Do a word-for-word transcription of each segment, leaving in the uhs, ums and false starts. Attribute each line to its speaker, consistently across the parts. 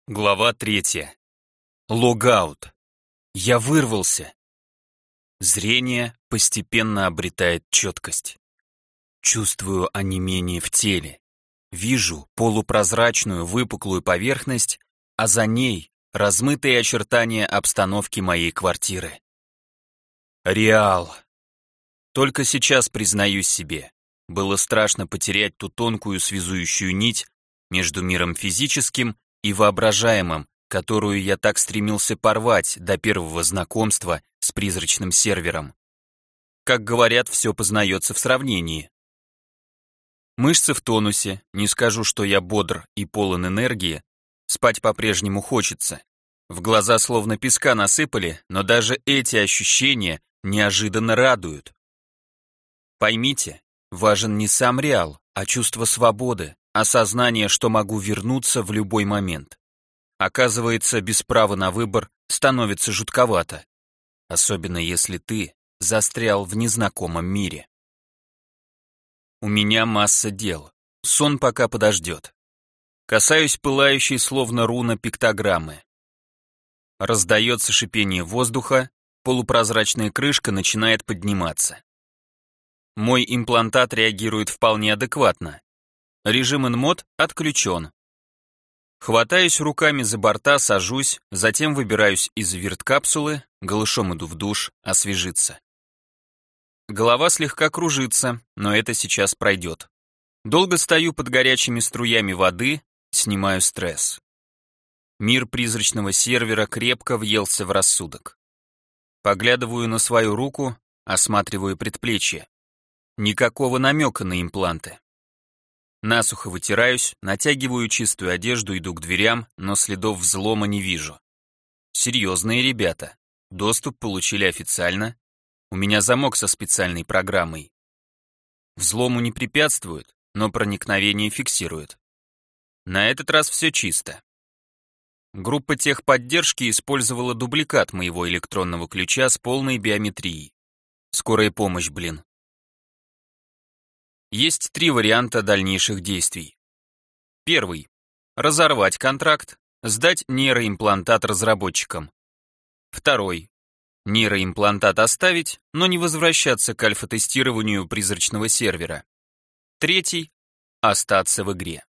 Speaker 1: Глава третья. Логаут. Я вырвался. Зрение постепенно обретает четкость. Чувствую онемение в теле. Вижу полупрозрачную выпуклую поверхность, а за ней размытые очертания обстановки моей квартиры. Реал. Только сейчас признаюсь себе, было страшно потерять ту тонкую связующую нить между миром физическим и воображаемым, которую я так стремился порвать до первого знакомства с призрачным сервером. Как говорят, все познается в сравнении. Мышцы в тонусе, не скажу, что я бодр и полон энергии, спать по-прежнему хочется. В глаза словно песка насыпали, но даже эти ощущения неожиданно радуют. Поймите, важен не сам реал, а чувство свободы, осознание, что могу вернуться в любой момент. Оказывается, без права на выбор становится жутковато, особенно если ты застрял в незнакомом мире. У меня масса дел, сон пока подождет. Касаюсь пылающей словно руна пиктограммы. Раздается шипение воздуха, полупрозрачная крышка начинает подниматься. Мой имплантат реагирует вполне адекватно. Режим инмод отключен. Хватаюсь руками за борта, сажусь, затем выбираюсь из верткапсулы, голышом иду в душ, освежиться. Голова слегка кружится, но это сейчас пройдет. Долго стою под горячими струями воды, снимаю стресс. Мир призрачного сервера крепко въелся в рассудок. Поглядываю на свою руку, осматриваю предплечье. Никакого намека на импланты. Насухо вытираюсь, натягиваю чистую одежду, иду к дверям, но следов взлома не вижу. Серьезные ребята. Доступ получили официально. У меня замок со специальной программой. Взлому не препятствуют, но проникновение фиксирует. На этот раз все чисто. Группа техподдержки использовала дубликат моего электронного ключа с полной биометрией. Скорая помощь, блин. Есть три варианта дальнейших действий. Первый. Разорвать контракт, сдать нейроимплантат разработчикам. Второй. Нейроимплантат оставить, но не возвращаться к альфа-тестированию призрачного сервера. Третий. Остаться в игре.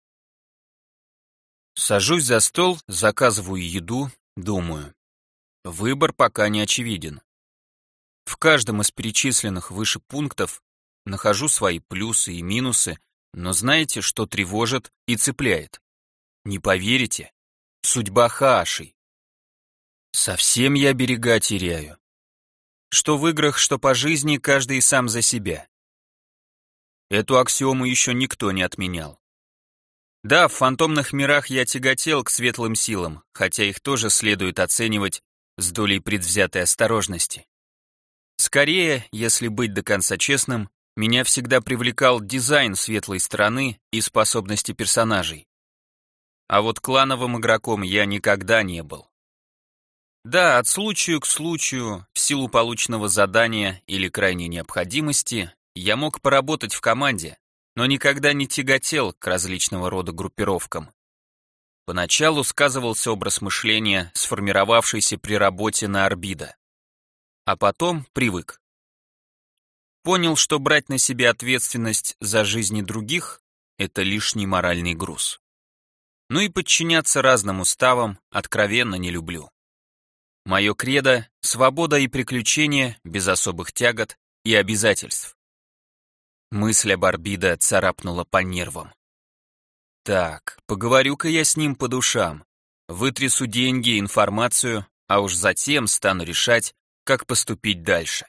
Speaker 1: Сажусь за стол, заказываю еду, думаю. Выбор пока не очевиден. В каждом из перечисленных выше пунктов нахожу свои плюсы и минусы, но знаете, что тревожит и цепляет? Не поверите, судьба Хааши. Совсем я берега теряю. Что в играх, что по жизни, каждый сам за себя. Эту аксиому еще никто не отменял. Да, в фантомных мирах я тяготел к светлым силам, хотя их тоже следует оценивать с долей предвзятой осторожности. Скорее, если быть до конца честным, меня всегда привлекал дизайн светлой стороны и способности персонажей. А вот клановым игроком я никогда не был. Да, от случая к случаю, в силу полученного задания или крайней необходимости, я мог поработать в команде, но никогда не тяготел к различного рода группировкам. Поначалу сказывался образ мышления, сформировавшийся при работе на Орбида. А потом привык. Понял, что брать на себя ответственность за жизни других – это лишний моральный груз. Ну и подчиняться разным уставам откровенно не люблю. Мое кредо – свобода и приключения без особых тягот и обязательств. Мысль об Орбида царапнула по нервам. Так, поговорю-ка я с ним по душам, вытрясу деньги, информацию, а уж затем стану решать, как поступить дальше.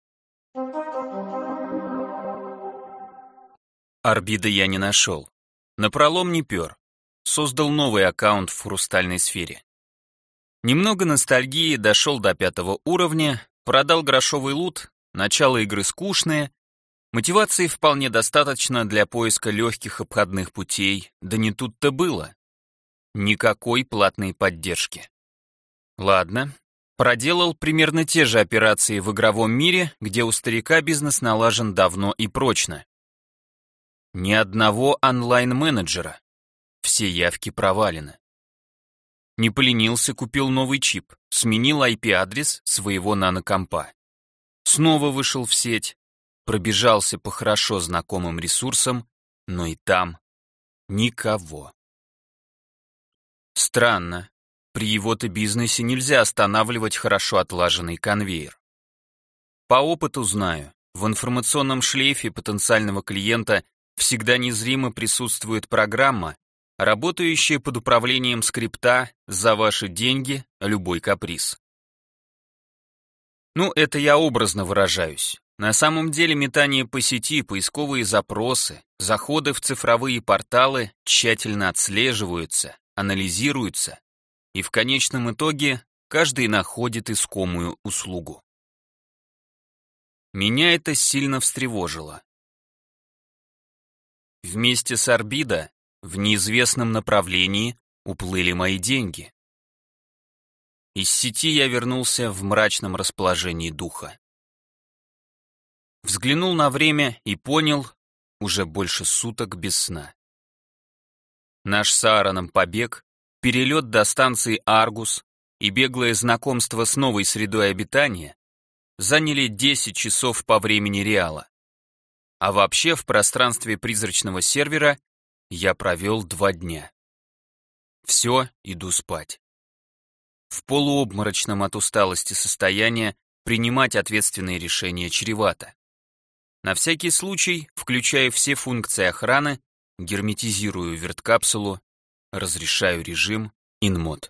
Speaker 1: Орбида я не нашел. Напролом не пер. Создал новый аккаунт в хрустальной сфере. Немного ностальгии, дошел до пятого уровня, продал грошовый лут, начало игры скучное, мотивации вполне достаточно для поиска легких обходных путей, да не тут-то было. Никакой платной поддержки. Ладно, проделал примерно те же операции в игровом мире, где у старика бизнес налажен давно и прочно. Ни одного онлайн-менеджера. Все явки провалены. Не поленился, купил новый чип, сменил ай пи-адрес своего нанокомпа. Снова вышел в сеть, пробежался по хорошо знакомым ресурсам, но и там никого. Странно, при его-то бизнесе нельзя останавливать хорошо отлаженный конвейер. По опыту знаю, в информационном шлейфе потенциального клиента всегда незримо присутствует программа, работающая под управлением скрипта за ваши деньги, любой каприз. Ну, это я образно выражаюсь. На самом деле метание по сети, поисковые запросы, заходы в цифровые порталы тщательно отслеживаются, анализируются, и в конечном итоге каждый находит искомую услугу. Меня это сильно встревожило. Вместе с Орбидо в неизвестном направлении уплыли мои деньги. Из сети я вернулся в мрачном расположении духа. Взглянул на время и понял, уже больше суток без сна. Наш с Аароном побег, перелет до станции Аргус и беглое знакомство с новой средой обитания заняли десять часов по времени реала. А вообще в пространстве призрачного сервера я провел два дня. Все, иду спать. В полуобморочном от усталости состоянии принимать ответственные решения чревато. На всякий случай, включая все функции охраны, герметизирую верткапсулу, разрешаю режим InMode.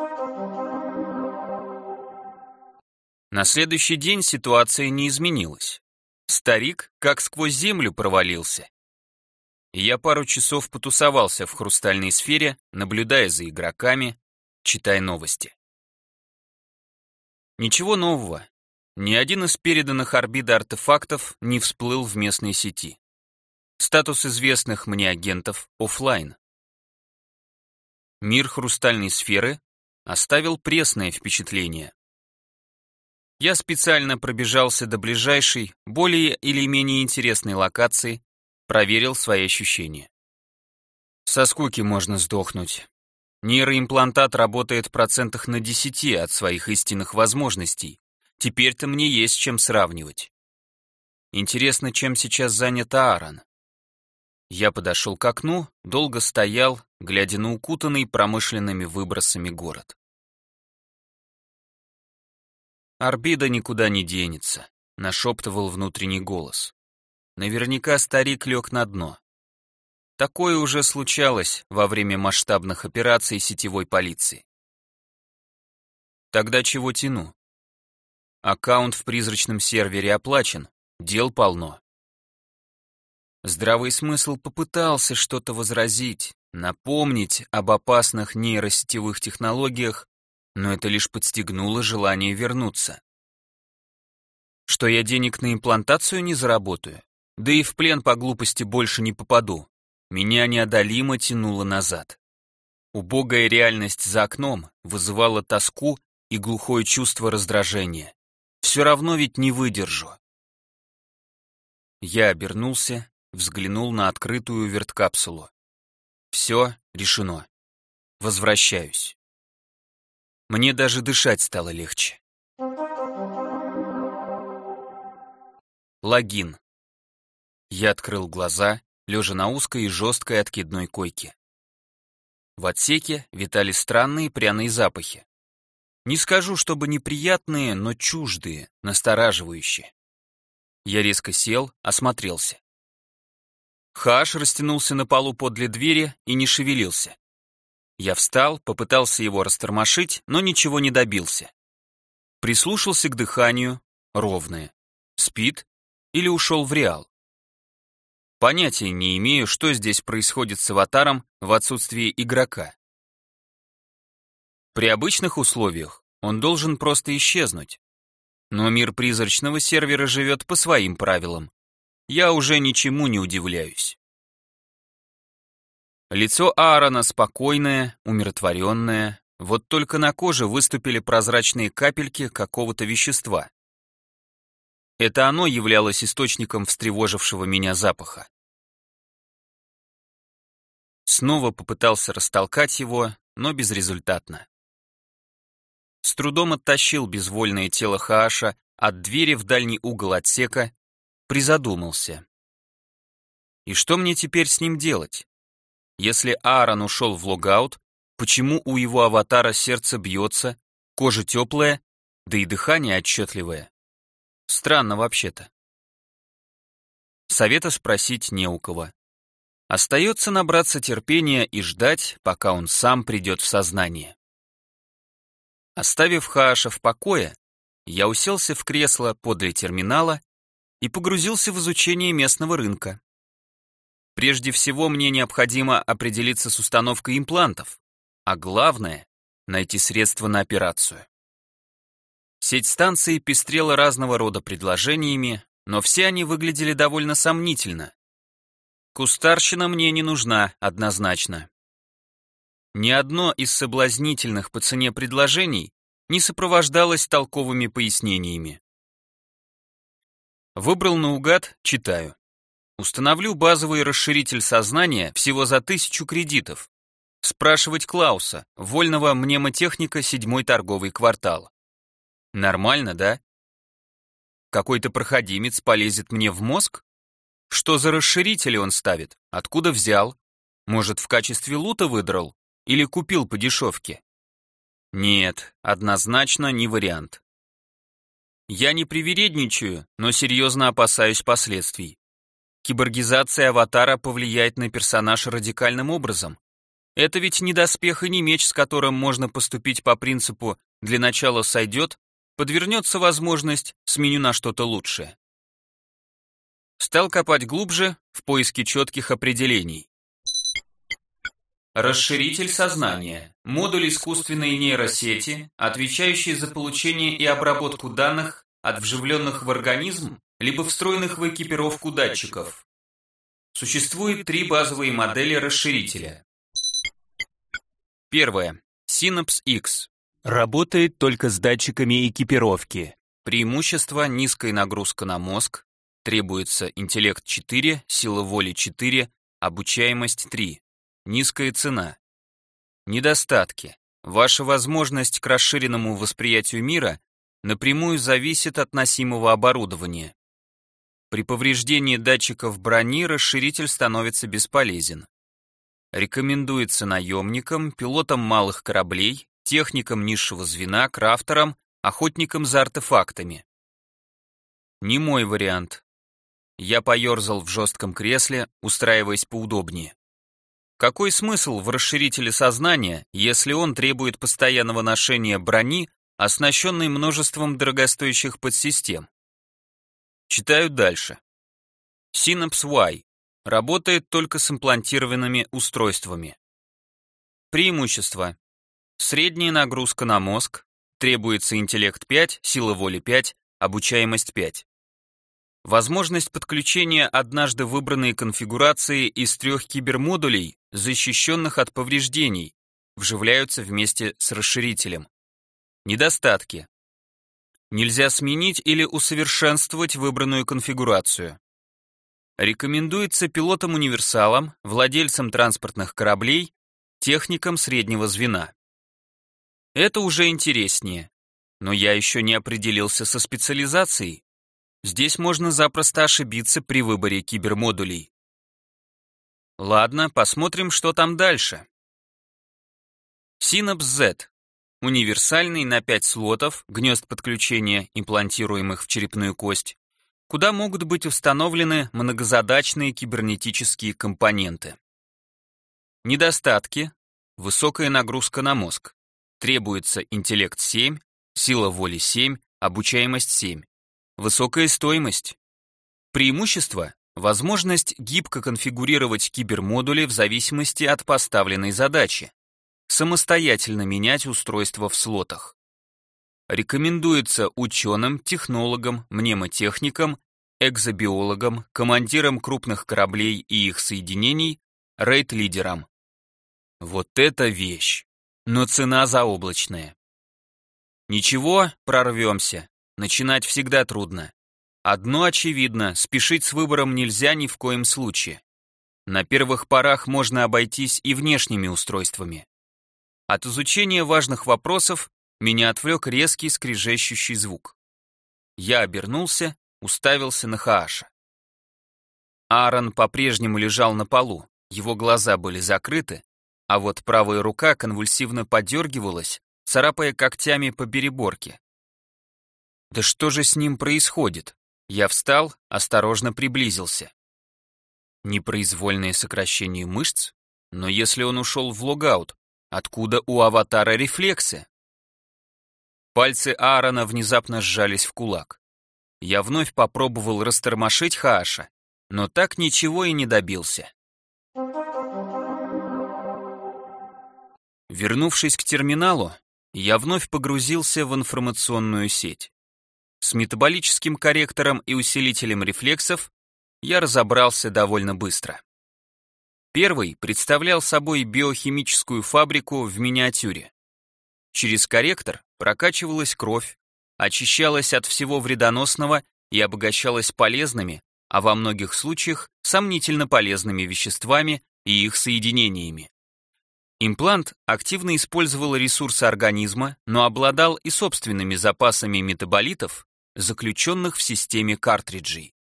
Speaker 1: На следующий день ситуация не изменилась. Старик как сквозь землю провалился. И я пару часов потусовался в хрустальной сфере, наблюдая за игроками, читая новости. Ничего нового. Ни один из переданных Орбидо артефактов не всплыл в местной сети. Статус известных мне агентов офлайн. Мир хрустальной сферы оставил пресное впечатление. Я специально пробежался до ближайшей, более или менее интересной локации, проверил свои ощущения. Со скуки можно сдохнуть. Нейроимплантат работает процентах на десяти от своих истинных возможностей. Теперь-то мне есть чем сравнивать. Интересно, чем сейчас занят Аарон. Я подошел к окну, долго стоял, глядя на укутанный промышленными выбросами город. Орбидо никуда не денется, нашептывал внутренний голос. Наверняка старик лег на дно. Такое уже случалось во время масштабных операций сетевой полиции. Тогда чего тяну? Аккаунт в призрачном сервере оплачен, дел полно. Здравый смысл попытался что-то возразить, напомнить об опасных нейросетевых технологиях, но это лишь подстегнуло желание вернуться. Что я денег на имплантацию не заработаю, да и в плен по глупости больше не попаду. Меня неодолимо тянуло назад. Убогая реальность за окном вызывала тоску и глухое чувство раздражения. Все равно ведь не выдержу. Я обернулся, взглянул на открытую верткапсулу. Все решено. Возвращаюсь. Мне даже дышать стало легче. Логин. Я открыл глаза, лежа на узкой и жесткой откидной койке. В отсеке витали странные пряные запахи. Не скажу, чтобы неприятные, но чуждые, настораживающие. Я резко сел, осмотрелся. Хаш растянулся на полу подле двери и не шевелился. Я встал, попытался его растормошить, но ничего не добился. Прислушался к дыханию, ровное. Спит или ушел в реал? Понятия не имею, что здесь происходит с аватаром в отсутствии игрока. При обычных условиях он должен просто исчезнуть. Но мир призрачного сервера живет по своим правилам. Я уже ничему не удивляюсь. Лицо Аарона спокойное, умиротворенное, вот только на коже выступили прозрачные капельки какого-то вещества. Это оно являлось источником встревожившего меня запаха. Снова попытался растолкать его, но безрезультатно. С трудом оттащил безвольное тело Хааша от двери в дальний угол отсека, призадумался. И что мне теперь с ним делать? Если Аарон ушел в логаут, почему у его аватара сердце бьется, кожа теплая, да и дыхание отчетливое? Странно вообще-то. Совета спросить не у кого. Остается набраться терпения и ждать, пока он сам придет в сознание. Оставив Хааша в покое, я уселся в кресло подле терминала и погрузился в изучение местного рынка. Прежде всего, мне необходимо определиться с установкой имплантов, а главное — найти средства на операцию. Сеть станций пестрела разного рода предложениями, но все они выглядели довольно сомнительно. Кустарщина мне не нужна, однозначно. Ни одно из соблазнительных по цене предложений не сопровождалось толковыми пояснениями. Выбрал наугад, читаю. Установлю базовый расширитель сознания всего за тысячу кредитов. Спрашивать Клауса, вольного мнемотехника, седьмой торговый квартал. Нормально, да? Какой-то проходимец полезет мне в мозг? Что за расширители он ставит? Откуда взял? Может, в качестве лута выдрал? Или купил по дешевке? Нет, однозначно не вариант. Я не привередничаю, но серьезно опасаюсь последствий. Киборгизация аватара повлияет на персонажа радикальным образом. Это ведь не доспех и не меч, с которым можно поступить по принципу «для начала сойдет», подвернется возможность, сменю на что-то лучшее. Стал копать глубже в поиске четких определений. Расширитель сознания. Модуль искусственной нейросети, отвечающий за получение и обработку данных от вживленных в организм либо встроенных в экипировку датчиков. Существует три базовые модели расширителя. Первая. Synapse X. Работает только с датчиками экипировки. Преимущество: низкая нагрузка на мозг, требуется интеллект четыре, сила воли четыре, обучаемость три. Низкая цена. Недостатки. Ваша возможность к расширенному восприятию мира напрямую зависит от носимого оборудования. При повреждении датчиков брони расширитель становится бесполезен. Рекомендуется наемникам, пилотам малых кораблей, техникам низшего звена, крафтерам, охотникам за артефактами. Не мой вариант. Я поерзал в жестком кресле, устраиваясь поудобнее. Какой смысл в расширителе сознания, если он требует постоянного ношения брони, оснащенной множеством дорогостоящих подсистем? Читаю дальше. Synapse Y. Работает только с имплантированными устройствами. Преимущества. Средняя нагрузка на мозг, требуется интеллект пять, сила воли пять, обучаемость пять. Возможность подключения однажды выбранной конфигурации из трех кибермодулей, защищенных от повреждений, вживляются вместе с расширителем. Недостатки. Нельзя сменить или усовершенствовать выбранную конфигурацию. Рекомендуется пилотам-универсалам, владельцам транспортных кораблей, техникам среднего звена. Это уже интереснее, но я еще не определился со специализацией. Здесь можно запросто ошибиться при выборе кибермодулей. Ладно, посмотрим, что там дальше. Synapse Z. Универсальный на пять слотов, гнезд подключения, имплантируемых в черепную кость, куда могут быть установлены многозадачные кибернетические компоненты. Недостатки. Высокая нагрузка на мозг. Требуется интеллект семь, сила воли семь, обучаемость семь. Высокая стоимость. Преимущество. Возможность гибко конфигурировать кибермодули в зависимости от поставленной задачи. Самостоятельно менять устройства в слотах. Рекомендуется ученым, технологам, мнемотехникам, экзобиологам, командирам крупных кораблей и их соединений, рейд-лидерам. Вот это вещь! Но цена заоблачная. Ничего, прорвемся. Начинать всегда трудно. Одно очевидно, спешить с выбором нельзя ни в коем случае. На первых порах можно обойтись и внешними устройствами. От изучения важных вопросов Меня отвлек резкий скрежещущий звук. Я обернулся, уставился на Хааша. Аарон по-прежнему лежал на полу, его глаза были закрыты, а вот правая рука конвульсивно подергивалась, царапая когтями по переборке. Да что же с ним происходит? Я встал, осторожно приблизился. Непроизвольное сокращение мышц? Но если он ушел в логаут, откуда у аватара рефлексы? Пальцы Аарона внезапно сжались в кулак. Я вновь попробовал растормошить Хааша, но так ничего и не добился. Вернувшись к терминалу, я вновь погрузился в информационную сеть. С метаболическим корректором и усилителем рефлексов я разобрался довольно быстро. Первый представлял собой биохимическую фабрику в миниатюре. Через корректор прокачивалась кровь, очищалась от всего вредоносного и обогащалась полезными, а во многих случаях сомнительно полезными веществами и их соединениями. Имплант активно использовал ресурсы организма, но обладал и собственными запасами метаболитов, заключенных в системе картриджей.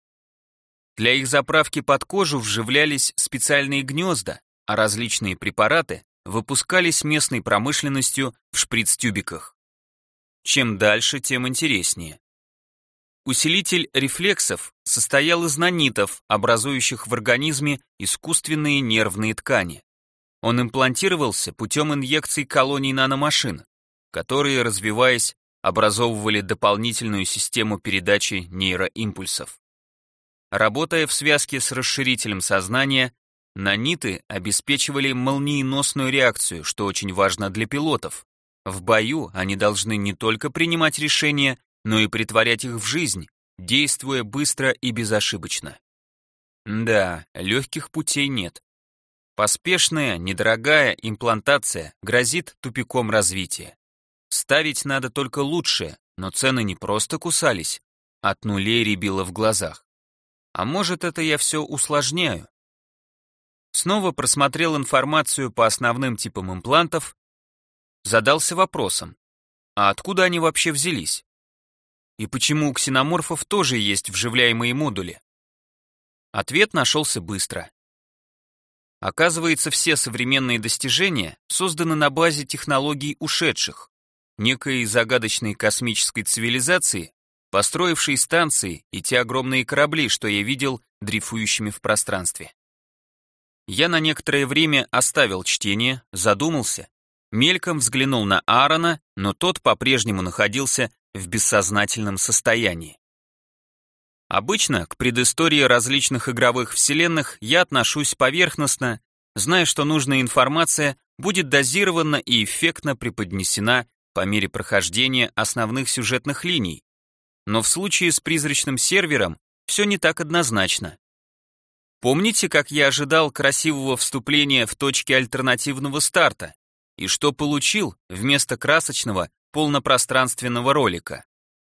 Speaker 1: Для их заправки под кожу вживлялись специальные гнезда, а различные препараты выпускались местной промышленностью в шприц-тюбиках. Чем дальше, тем интереснее. Усилитель рефлексов состоял из нанитов, образующих в организме искусственные нервные ткани. Он имплантировался путем инъекций колоний наномашин, которые, развиваясь, образовывали дополнительную систему передачи нейроимпульсов. Работая в связке с расширителем сознания, наниты обеспечивали молниеносную реакцию, что очень важно для пилотов. В бою они должны не только принимать решения, но и притворять их в жизнь, действуя быстро и безошибочно. Да, легких путей нет. Поспешная, недорогая имплантация грозит тупиком развития. Ставить надо только лучшее, но цены не просто кусались, от нулей рябило в глазах. А может, это я все усложняю? Снова просмотрел информацию по основным типам имплантов, задался вопросом, а откуда они вообще взялись? И почему у ксеноморфов тоже есть вживляемые модули? Ответ нашелся быстро. Оказывается, все современные достижения созданы на базе технологий ушедших, некой загадочной космической цивилизации, построившей станции и те огромные корабли, что я видел дрейфующими в пространстве. Я на некоторое время оставил чтение, задумался, мельком взглянул на Аарона, но тот по-прежнему находился в бессознательном состоянии. Обычно к предыстории различных игровых вселенных я отношусь поверхностно, зная, что нужная информация будет дозированно и эффектно преподнесена по мере прохождения основных сюжетных линий. Но в случае с призрачным сервером все не так однозначно. Помните, как я ожидал красивого вступления в точке альтернативного старта, и что получил вместо красочного полнопространственного ролика?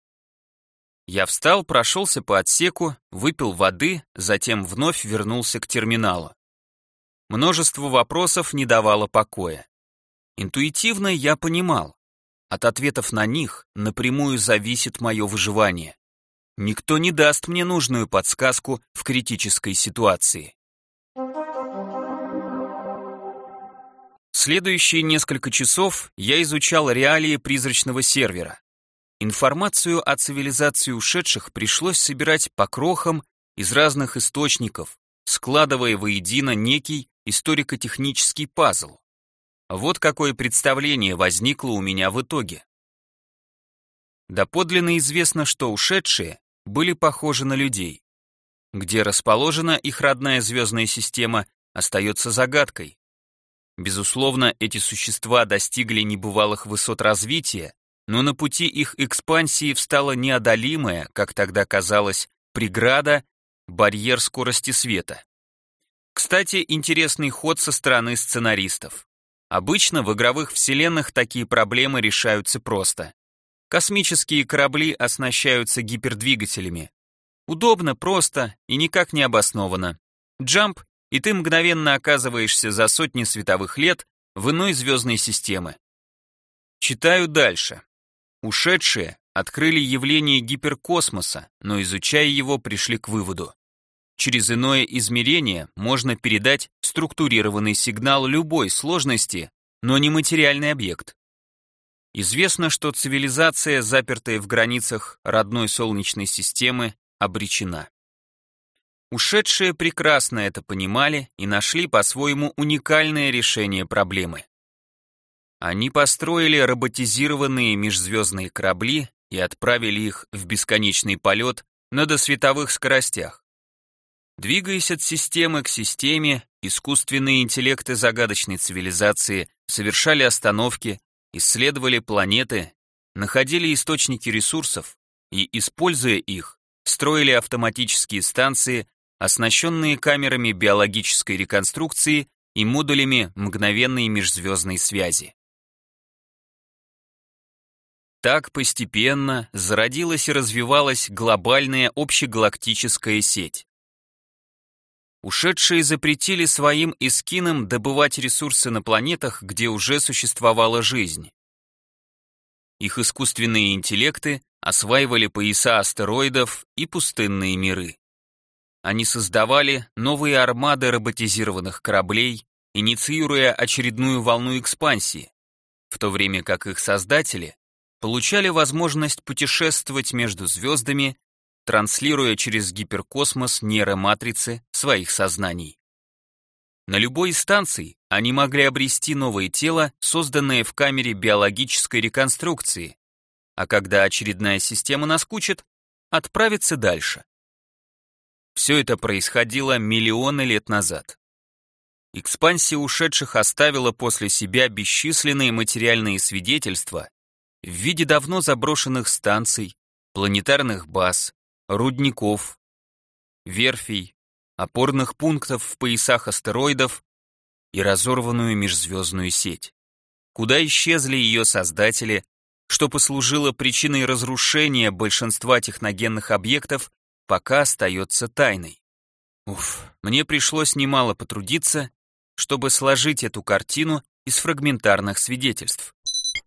Speaker 1: Я встал, прошелся по отсеку, выпил воды, затем вновь вернулся к терминалу. Множество вопросов не давало покоя. Интуитивно я понимал, от ответов на них напрямую зависит мое выживание. Никто не даст мне нужную подсказку в критической ситуации. Следующие несколько часов я изучал реалии призрачного сервера. Информацию о цивилизации ушедших пришлось собирать по крохам из разных источников, складывая воедино некий историко-технический пазл. Вот какое представление возникло у меня в итоге. Доподлинно известно, что ушедшие были похожи на людей. Где расположена их родная звездная система, остается загадкой. Безусловно, эти существа достигли небывалых высот развития, но на пути их экспансии встала неодолимая, как тогда казалось, преграда, барьер скорости света. Кстати, интересный ход со стороны сценаристов. Обычно в игровых вселенных такие проблемы решаются просто. Космические корабли оснащаются гипердвигателями. Удобно, просто и никак не обоснованно. Джамп, и ты мгновенно оказываешься за сотни световых лет в иной звездной системы. Читаю дальше. Ушедшие открыли явление гиперкосмоса, но изучая его, пришли к выводу. Через иное измерение можно передать структурированный сигнал любой сложности, но не материальный объект. Известно, что цивилизация, запертая в границах родной Солнечной системы, обречена. Ушедшие прекрасно это понимали и нашли по-своему уникальное решение проблемы. Они построили роботизированные межзвездные корабли и отправили их в бесконечный полет на досветовых скоростях. Двигаясь от системы к системе, искусственные интеллекты загадочной цивилизации совершали остановки, исследовали планеты, находили источники ресурсов и, используя их, строили автоматические станции, оснащенные камерами биологической реконструкции и модулями мгновенной межзвездной связи. Так постепенно зародилась и развивалась глобальная общегалактическая сеть. Ушедшие запретили своим эскинам добывать ресурсы на планетах, где уже существовала жизнь. Их искусственные интеллекты осваивали пояса астероидов и пустынные миры. Они создавали новые армады роботизированных кораблей, инициируя очередную волну экспансии, в то время как их создатели получали возможность путешествовать между звездами, транслируя через гиперкосмос нейроматрицы своих сознаний. На любой из станций они могли обрести новое тело, созданное в камере биологической реконструкции, а когда очередная система наскучит, отправиться дальше. Все это происходило миллионы лет назад. Экспансия ушедших оставила после себя бесчисленные материальные свидетельства в виде давно заброшенных станций, планетарных баз, рудников, верфей, опорных пунктов в поясах астероидов и разорванную межзвездную сеть, куда исчезли ее создатели, что послужило причиной разрушения большинства техногенных объектов, пока остается тайной. Уф, мне пришлось немало потрудиться, чтобы сложить эту картину из фрагментарных свидетельств.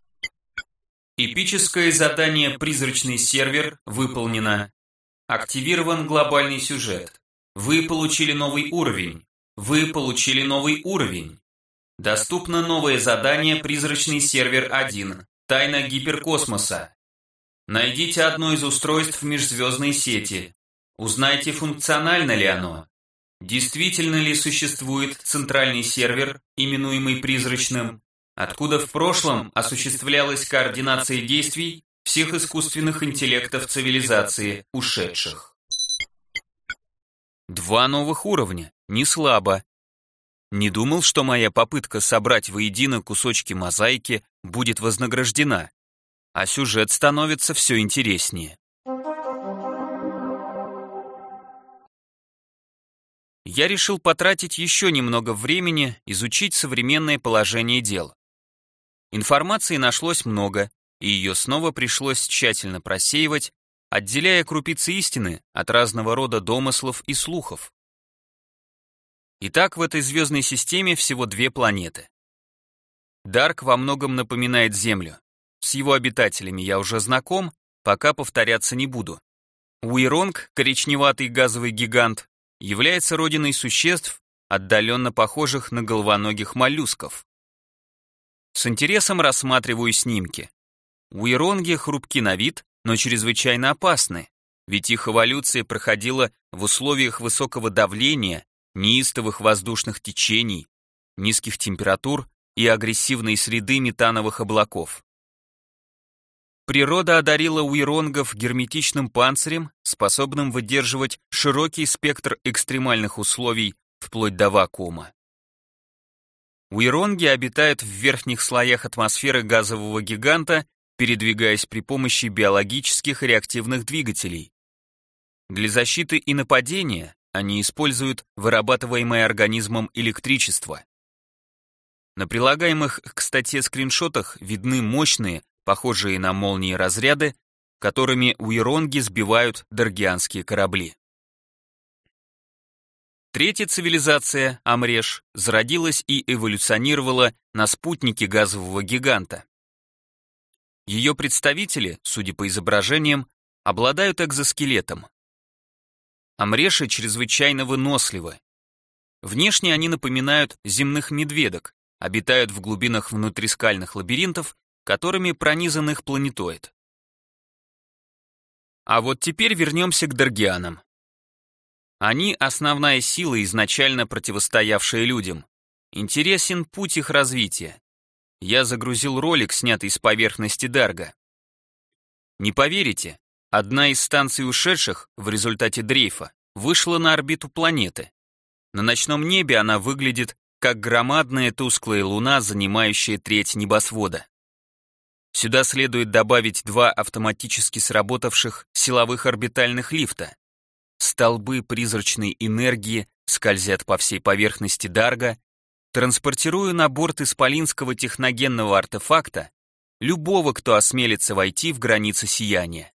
Speaker 1: Эпическое задание «Призрачный сервер» выполнено. Активирован глобальный сюжет. Вы получили новый уровень. Вы получили новый уровень. Доступно новое задание «Призрачный сервер один». Тайна гиперкосмоса. Найдите одно из устройств межзвездной сети. Узнайте, функционально ли оно. Действительно ли существует центральный сервер, именуемый призрачным, откуда в прошлом осуществлялась координация действий всех искусственных интеллектов цивилизации, ушедших. Два новых уровня, не слабо. Не думал, что моя попытка собрать воедино кусочки мозаики будет вознаграждена, а сюжет становится все интереснее. Я решил потратить еще немного времени изучить современное положение дел. Информации нашлось много, и ее снова пришлось тщательно просеивать, отделяя крупицы истины от разного рода домыслов и слухов. Итак, в этой звездной системе всего две планеты. Дарк во многом напоминает Землю. С его обитателями я уже знаком, пока повторяться не буду. Уиронг, коричневатый газовый гигант, является родиной существ, отдаленно похожих на головоногих моллюсков. С интересом рассматриваю снимки. Уиронги хрупки на вид, но чрезвычайно опасны, ведь их эволюция проходила в условиях высокого давления, неистовых воздушных течений, низких температур и агрессивной среды метановых облаков. Природа одарила уиронгов герметичным панцирем, способным выдерживать широкий спектр экстремальных условий вплоть до вакуума. Уиронги обитают в верхних слоях атмосферы газового гиганта, передвигаясь при помощи биологических и реактивных двигателей. Для защиты и нападения они используют вырабатываемое организмом электричество. На прилагаемых к статье скриншотах видны мощные, похожие на молнии разряды, которыми уиронги сбивают даргианские корабли. Третья цивилизация, Амреш, зародилась и эволюционировала на спутнике газового гиганта. Ее представители, судя по изображениям, обладают экзоскелетом. Амреши чрезвычайно выносливы. Внешне они напоминают земных медведок, обитают в глубинах внутрискальных лабиринтов, которыми пронизан их планетоид. А вот теперь вернемся к даргианам. Они — основная сила, изначально противостоявшая людям. Интересен путь их развития. Я загрузил ролик, снятый с поверхности Дарга. Не поверите, одна из станций ушедших в результате дрейфа вышла на орбиту планеты. На ночном небе она выглядит как громадная тусклая луна, занимающая треть небосвода. Сюда следует добавить два автоматически сработавших силовых орбитальных лифта. Столбы призрачной энергии скользят по всей поверхности Дарга, транспортируя на борт исполинского техногенного артефакта любого, кто осмелится войти в границы сияния.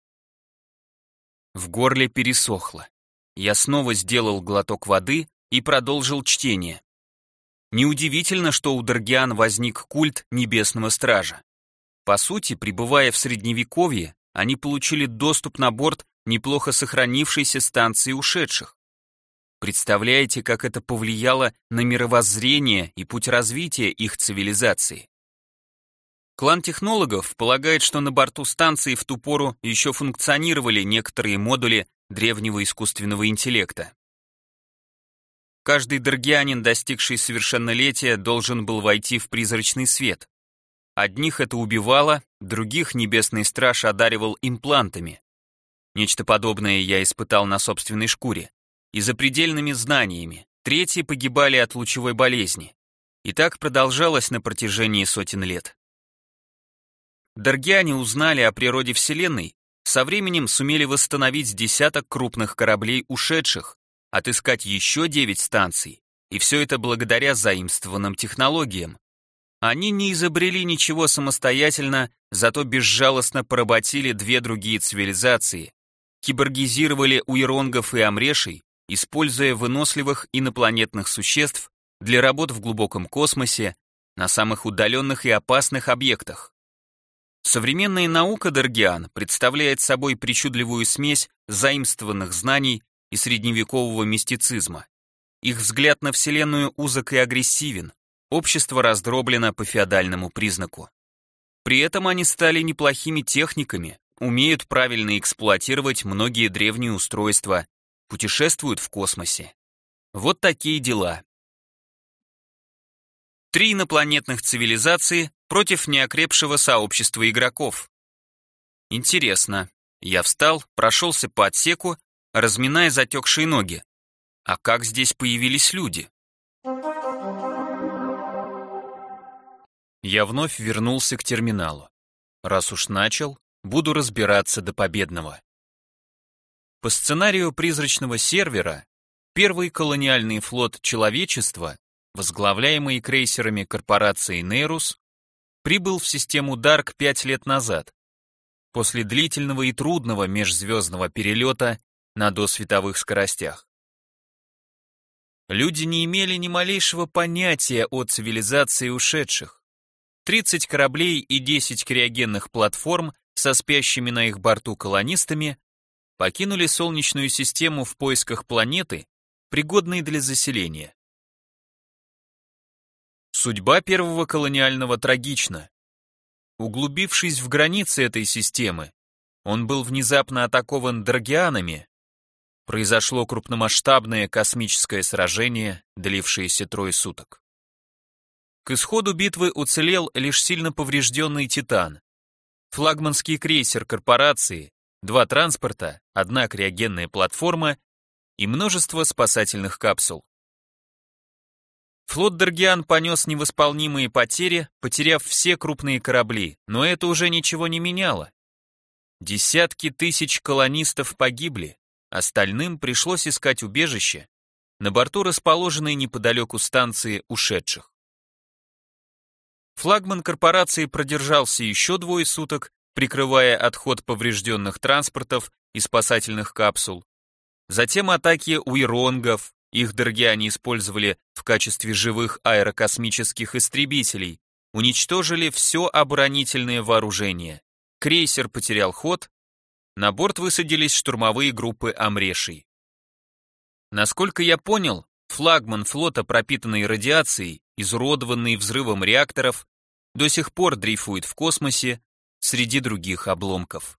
Speaker 1: В горле пересохло. Я снова сделал глоток воды и продолжил чтение. Неудивительно, что у даргиан возник культ Небесного Стража. По сути, пребывая в Средневековье, они получили доступ на борт неплохо сохранившейся станции ушедших. Представляете, как это повлияло на мировоззрение и путь развития их цивилизации? Клан технологов полагает, что на борту станции в ту пору еще функционировали некоторые модули древнего искусственного интеллекта. Каждый даргианин, достигший совершеннолетия, должен был войти в призрачный свет. Одних это убивало, других Небесный Страж одаривал имплантами. Нечто подобное я испытал на собственной шкуре. И запредельными знаниями. Третьи погибали от лучевой болезни. И так продолжалось на протяжении сотен лет. Даргиане узнали о природе Вселенной, со временем сумели восстановить десяток крупных кораблей ушедших, отыскать еще девять станций, и все это благодаря заимствованным технологиям. Они не изобрели ничего самостоятельно, зато безжалостно поработили две другие цивилизации, киборгизировали уйронгов и амрешей, используя выносливых инопланетных существ для работ в глубоком космосе, на самых удаленных и опасных объектах. Современная наука даргиан представляет собой причудливую смесь заимствованных знаний и средневекового мистицизма. Их взгляд на Вселенную узок и агрессивен, общество раздроблено по феодальному признаку. При этом они стали неплохими техниками, умеют правильно эксплуатировать многие древние устройства, путешествуют в космосе. Вот такие дела. Три инопланетных цивилизации против неокрепшего сообщества игроков. Интересно. Я встал, прошелся по отсеку, разминая затекшие ноги. А как здесь появились люди? Я вновь вернулся к терминалу. Раз уж начал, буду разбираться до победного. По сценарию призрачного сервера, первый колониальный флот человечества, возглавляемый крейсерами корпорации Нейрус, прибыл в систему Дарк пять лет назад, после длительного и трудного межзвездного перелета на досветовых скоростях. Люди не имели ни малейшего понятия о цивилизации ушедших. тридцать кораблей и десять криогенных платформ со спящими на их борту колонистами покинули Солнечную систему в поисках планеты, пригодной для заселения. Судьба первого колониального трагична. Углубившись в границы этой системы, он был внезапно атакован даргианами. Произошло крупномасштабное космическое сражение, длившееся трое суток. К исходу битвы уцелел лишь сильно поврежденный «Титан», флагманский крейсер корпорации, два транспорта, одна криогенная платформа и множество спасательных капсул. Флот даргиан понес невосполнимые потери, потеряв все крупные корабли, но это уже ничего не меняло. Десятки тысяч колонистов погибли, остальным пришлось искать убежище на борту расположенной неподалеку станции ушедших. Флагман корпорации продержался еще двое суток, прикрывая отход поврежденных транспортов и спасательных капсул. Затем атаки уйронгов, их даргиане использовали в качестве живых аэрокосмических истребителей, уничтожили все оборонительное вооружение, крейсер потерял ход, на борт высадились штурмовые группы амрешей. Насколько я понял, флагман флота, пропитанный радиацией, изуродованный взрывом реакторов, до сих пор дрейфует в космосе среди других обломков.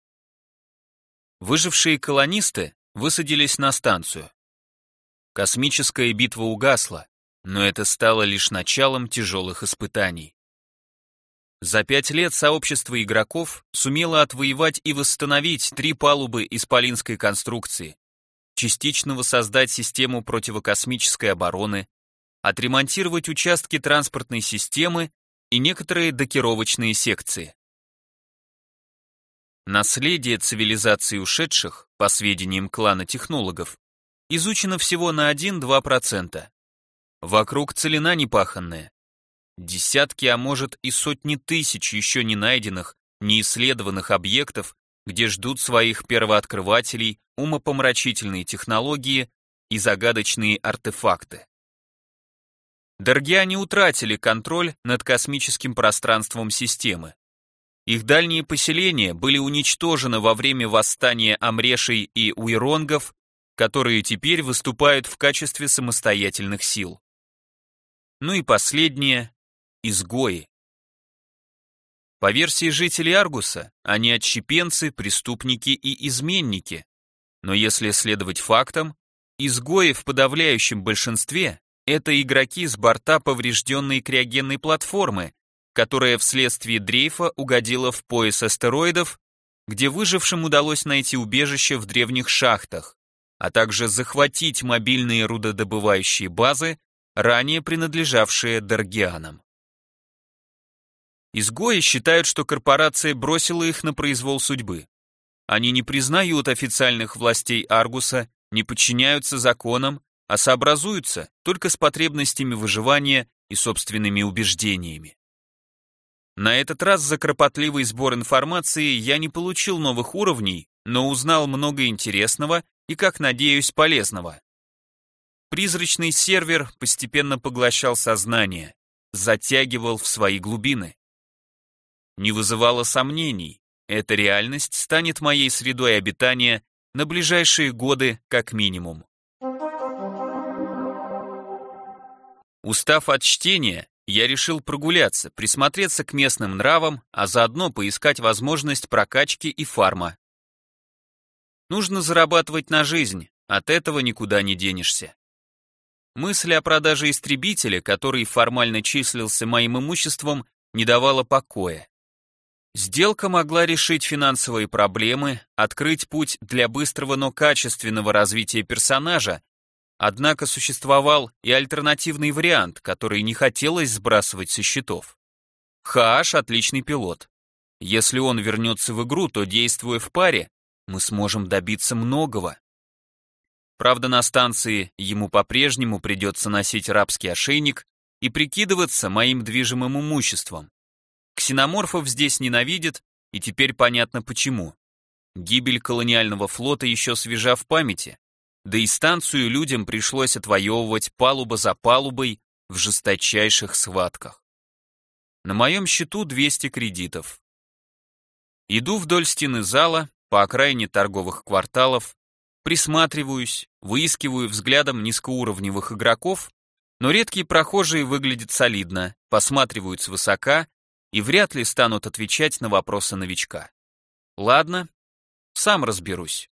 Speaker 1: Выжившие колонисты высадились на станцию. Космическая битва угасла, но это стало лишь началом тяжелых испытаний. За пять лет сообщество игроков сумело отвоевать и восстановить три палубы исполинской конструкции, частично воссоздать систему противокосмической обороны, отремонтировать участки транспортной системы и некоторые докировочные секции. Наследие цивилизации ушедших, по сведениям клана технологов, изучено всего на один-два процента. Вокруг целина непаханная. Десятки, а может и сотни тысяч еще не найденных, не исследованных объектов, где ждут своих первооткрывателей умопомрачительные технологии и загадочные артефакты. Даргиане утратили контроль над космическим пространством системы. Их дальние поселения были уничтожены во время восстания амрешей и уиронгов, которые теперь выступают в качестве самостоятельных сил. Ну и последнее – изгои. По версии жителей Аргуса, они отщепенцы, преступники и изменники. Но если следовать фактам, изгои в подавляющем большинстве – это игроки с борта поврежденной криогенной платформы, которая вследствие дрейфа угодила в пояс астероидов, где выжившим удалось найти убежище в древних шахтах, а также захватить мобильные рудодобывающие базы, ранее принадлежавшие даргианам. Изгои считают, что корпорация бросила их на произвол судьбы. Они не признают официальных властей Аргуса, не подчиняются законам, а сообразуются только с потребностями выживания и собственными убеждениями. На этот раз за кропотливый сбор информации я не получил новых уровней, но узнал много интересного и, как надеюсь, полезного. Призрачный сервер постепенно поглощал сознание, затягивал в свои глубины. Не вызывало сомнений, эта реальность станет моей средой обитания на ближайшие годы как минимум. Устав от чтения, я решил прогуляться, присмотреться к местным нравам, а заодно поискать возможность прокачки и фарма. Нужно зарабатывать на жизнь, от этого никуда не денешься. Мысль о продаже истребителя, который формально числился моим имуществом, не давала покоя. Сделка могла решить финансовые проблемы, открыть путь для быстрого, но качественного развития персонажа, однако существовал и альтернативный вариант, который не хотелось сбрасывать со счетов. Хааш — отличный пилот. Если он вернется в игру, то, действуя в паре, мы сможем добиться многого. Правда, на станции ему по-прежнему придется носить рабский ошейник и прикидываться моим движимым имуществом. Ксеноморфов здесь ненавидят, и теперь понятно почему. Гибель колониального флота еще свежа в памяти, да и станцию людям пришлось отвоевывать палуба за палубой в жесточайших схватках. На моем счету двести кредитов. Иду вдоль стены зала, по окраине торговых кварталов, присматриваюсь, выискиваю взглядом низкоуровневых игроков, но редкие прохожие выглядят солидно, посматривают свысока и вряд ли станут отвечать на вопросы новичка. Ладно, сам разберусь.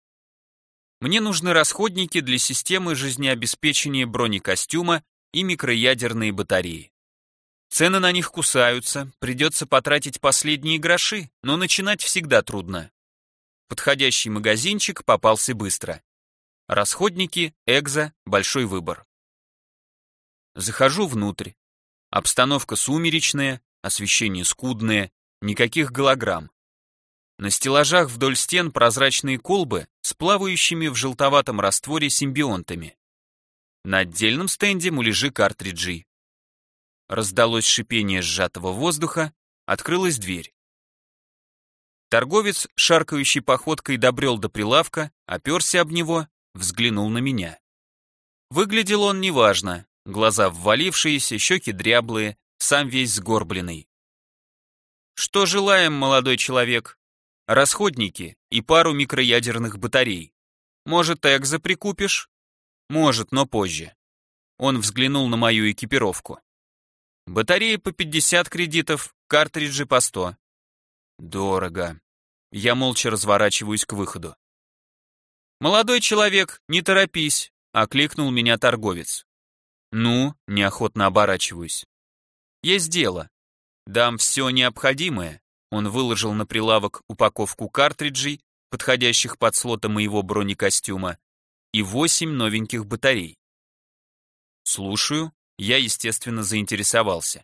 Speaker 1: Мне нужны расходники для системы жизнеобеспечения бронекостюма и микроядерные батареи. Цены на них кусаются, придется потратить последние гроши, но начинать всегда трудно. Подходящий магазинчик попался быстро. Расходники, экзо, большой выбор. Захожу внутрь. Обстановка сумеречная, освещение скудное, никаких голограмм. На стеллажах вдоль стен прозрачные колбы с плавающими в желтоватом растворе симбионтами. На отдельном стенде муляжи картриджей. Раздалось шипение сжатого воздуха, открылась дверь. Торговец, шаркающей походкой, добрел до прилавка, оперся об него, взглянул на меня. Выглядел он неважно, глаза ввалившиеся, щеки дряблые, сам весь сгорбленный. Что желаем, молодой человек? Расходники и пару микроядерных батарей. Может, экзо прикупишь? Может, но позже. Он взглянул на мою экипировку. Батареи по пятьдесят кредитов, картриджи по сто. Дорого. Я молча разворачиваюсь к выходу. «Молодой человек, не торопись», — окликнул меня торговец. «Ну», — неохотно оборачиваюсь. «Есть дело. Дам все необходимое». Он выложил на прилавок упаковку картриджей, подходящих под слоты моего бронекостюма, и восемь новеньких батарей. Слушаю, я, естественно, заинтересовался.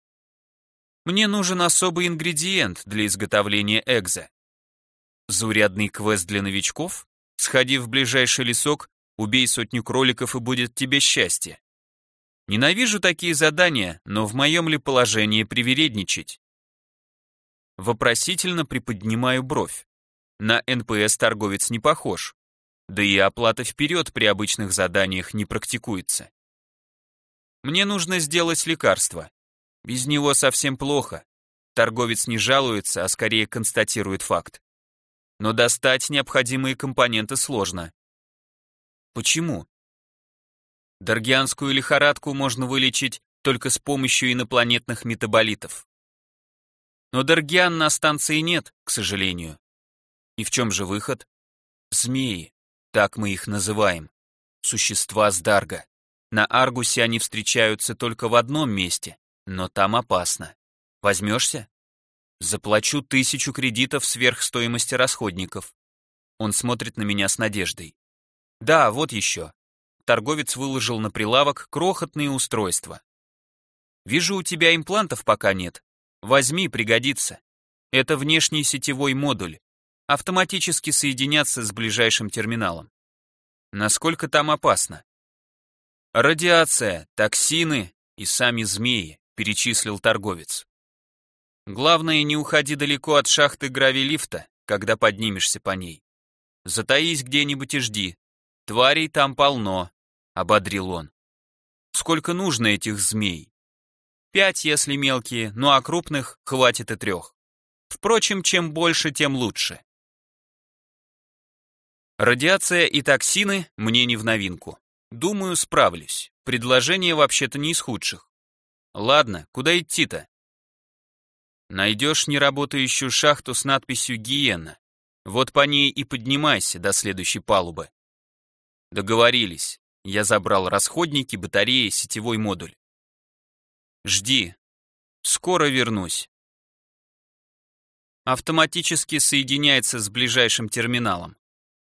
Speaker 1: Мне нужен особый ингредиент для изготовления экзо. Заурядный квест для новичков? Сходи в ближайший лесок, убей сотню кроликов и будет тебе счастье. Ненавижу такие задания, но в моем ли положении привередничать? Вопросительно приподнимаю бровь. На эн пэ эс торговец не похож. Да и оплата вперед при обычных заданиях не практикуется. Мне нужно сделать лекарство. Без него совсем плохо. Торговец не жалуется, а скорее констатирует факт. Но достать необходимые компоненты сложно. Почему? Даргианскую лихорадку можно вылечить только с помощью инопланетных метаболитов. Но Даргиан на станции нет, к сожалению. И в чем же выход? Змеи, так мы их называем. Существа с Дарга. На Аргусе они встречаются только в одном месте, но там опасно. Возьмешься? Заплачу тысячу кредитов сверх стоимости расходников. Он смотрит на меня с надеждой. Да, вот еще. Торговец выложил на прилавок крохотные устройства. Вижу, у тебя имплантов пока нет. Возьми, пригодится. Это внешний сетевой модуль. Автоматически соединяться с ближайшим терминалом. Насколько там опасно? Радиация, токсины и сами змеи, перечислил торговец. Главное, не уходи далеко от шахты гравилифта, когда поднимешься по ней. Затаись где-нибудь и жди. Тварей там полно, ободрил он. Сколько нужно этих змей? Пять, если мелкие, ну а крупных хватит и трех. Впрочем, чем больше, тем лучше. Радиация и токсины мне не в новинку. Думаю, справлюсь. Предложение вообще-то не из худших. Ладно, куда идти-то? Найдешь неработающую шахту с надписью «Гиена». Вот по ней и поднимайся до следующей палубы. Договорились. Я забрал расходники, батареи, сетевой модуль. Жди. Скоро вернусь. Автоматически соединяется с ближайшим терминалом.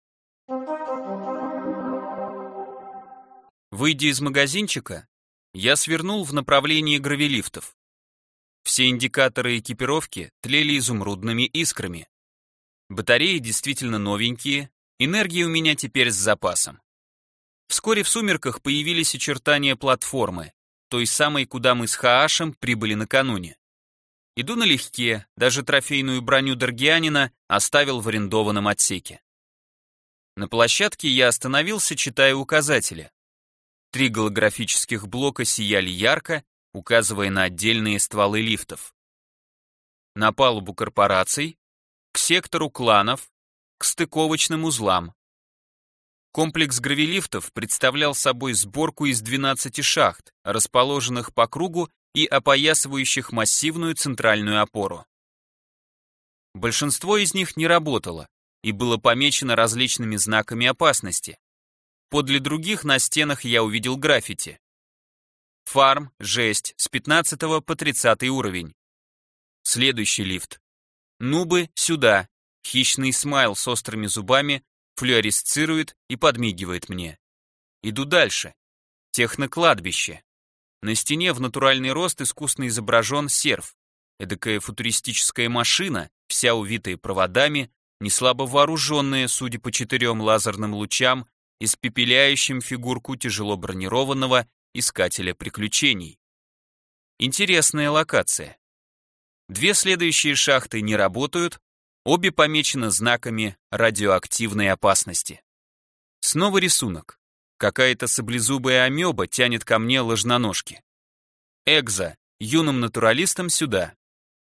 Speaker 1: Выйдя из магазинчика, я свернул в направлении гравилифтов. Все индикаторы экипировки тлели изумрудными искрами. Батареи действительно новенькие, энергии у меня теперь с запасом. Вскоре в сумерках появились очертания платформы, той самой, куда мы с Хаашем прибыли накануне. Иду налегке, даже трофейную броню Даргианина оставил в арендованном отсеке. На площадке я остановился, читая указатели. Три голографических блока сияли ярко, указывая на отдельные стволы лифтов. На палубу корпораций, к сектору кланов, к стыковочным узлам. Комплекс гравилифтов представлял собой сборку из двенадцати шахт, расположенных по кругу и опоясывающих массивную центральную опору. Большинство из них не работало и было помечено различными знаками опасности. Подле других на стенах я увидел граффити. Фарм, жесть, с пятнадцатого по тридцатый уровень. Следующий лифт. Нубы, сюда. Хищный смайл с острыми зубами флюоресцирует и подмигивает мне. Иду дальше. Технокладбище. На стене в натуральный рост искусно изображен серф. Эдакая футуристическая машина, вся увитая проводами, неслабо вооруженная, судя по четырем лазерным лучам, испепеляющим фигурку тяжело бронированного искателя приключений. Интересная локация. Две следующие шахты не работают, обе помечены знаками радиоактивной опасности. Снова рисунок. Какая-то саблезубая амеба тянет ко мне ложноножки. Экзо, юным натуралистам сюда.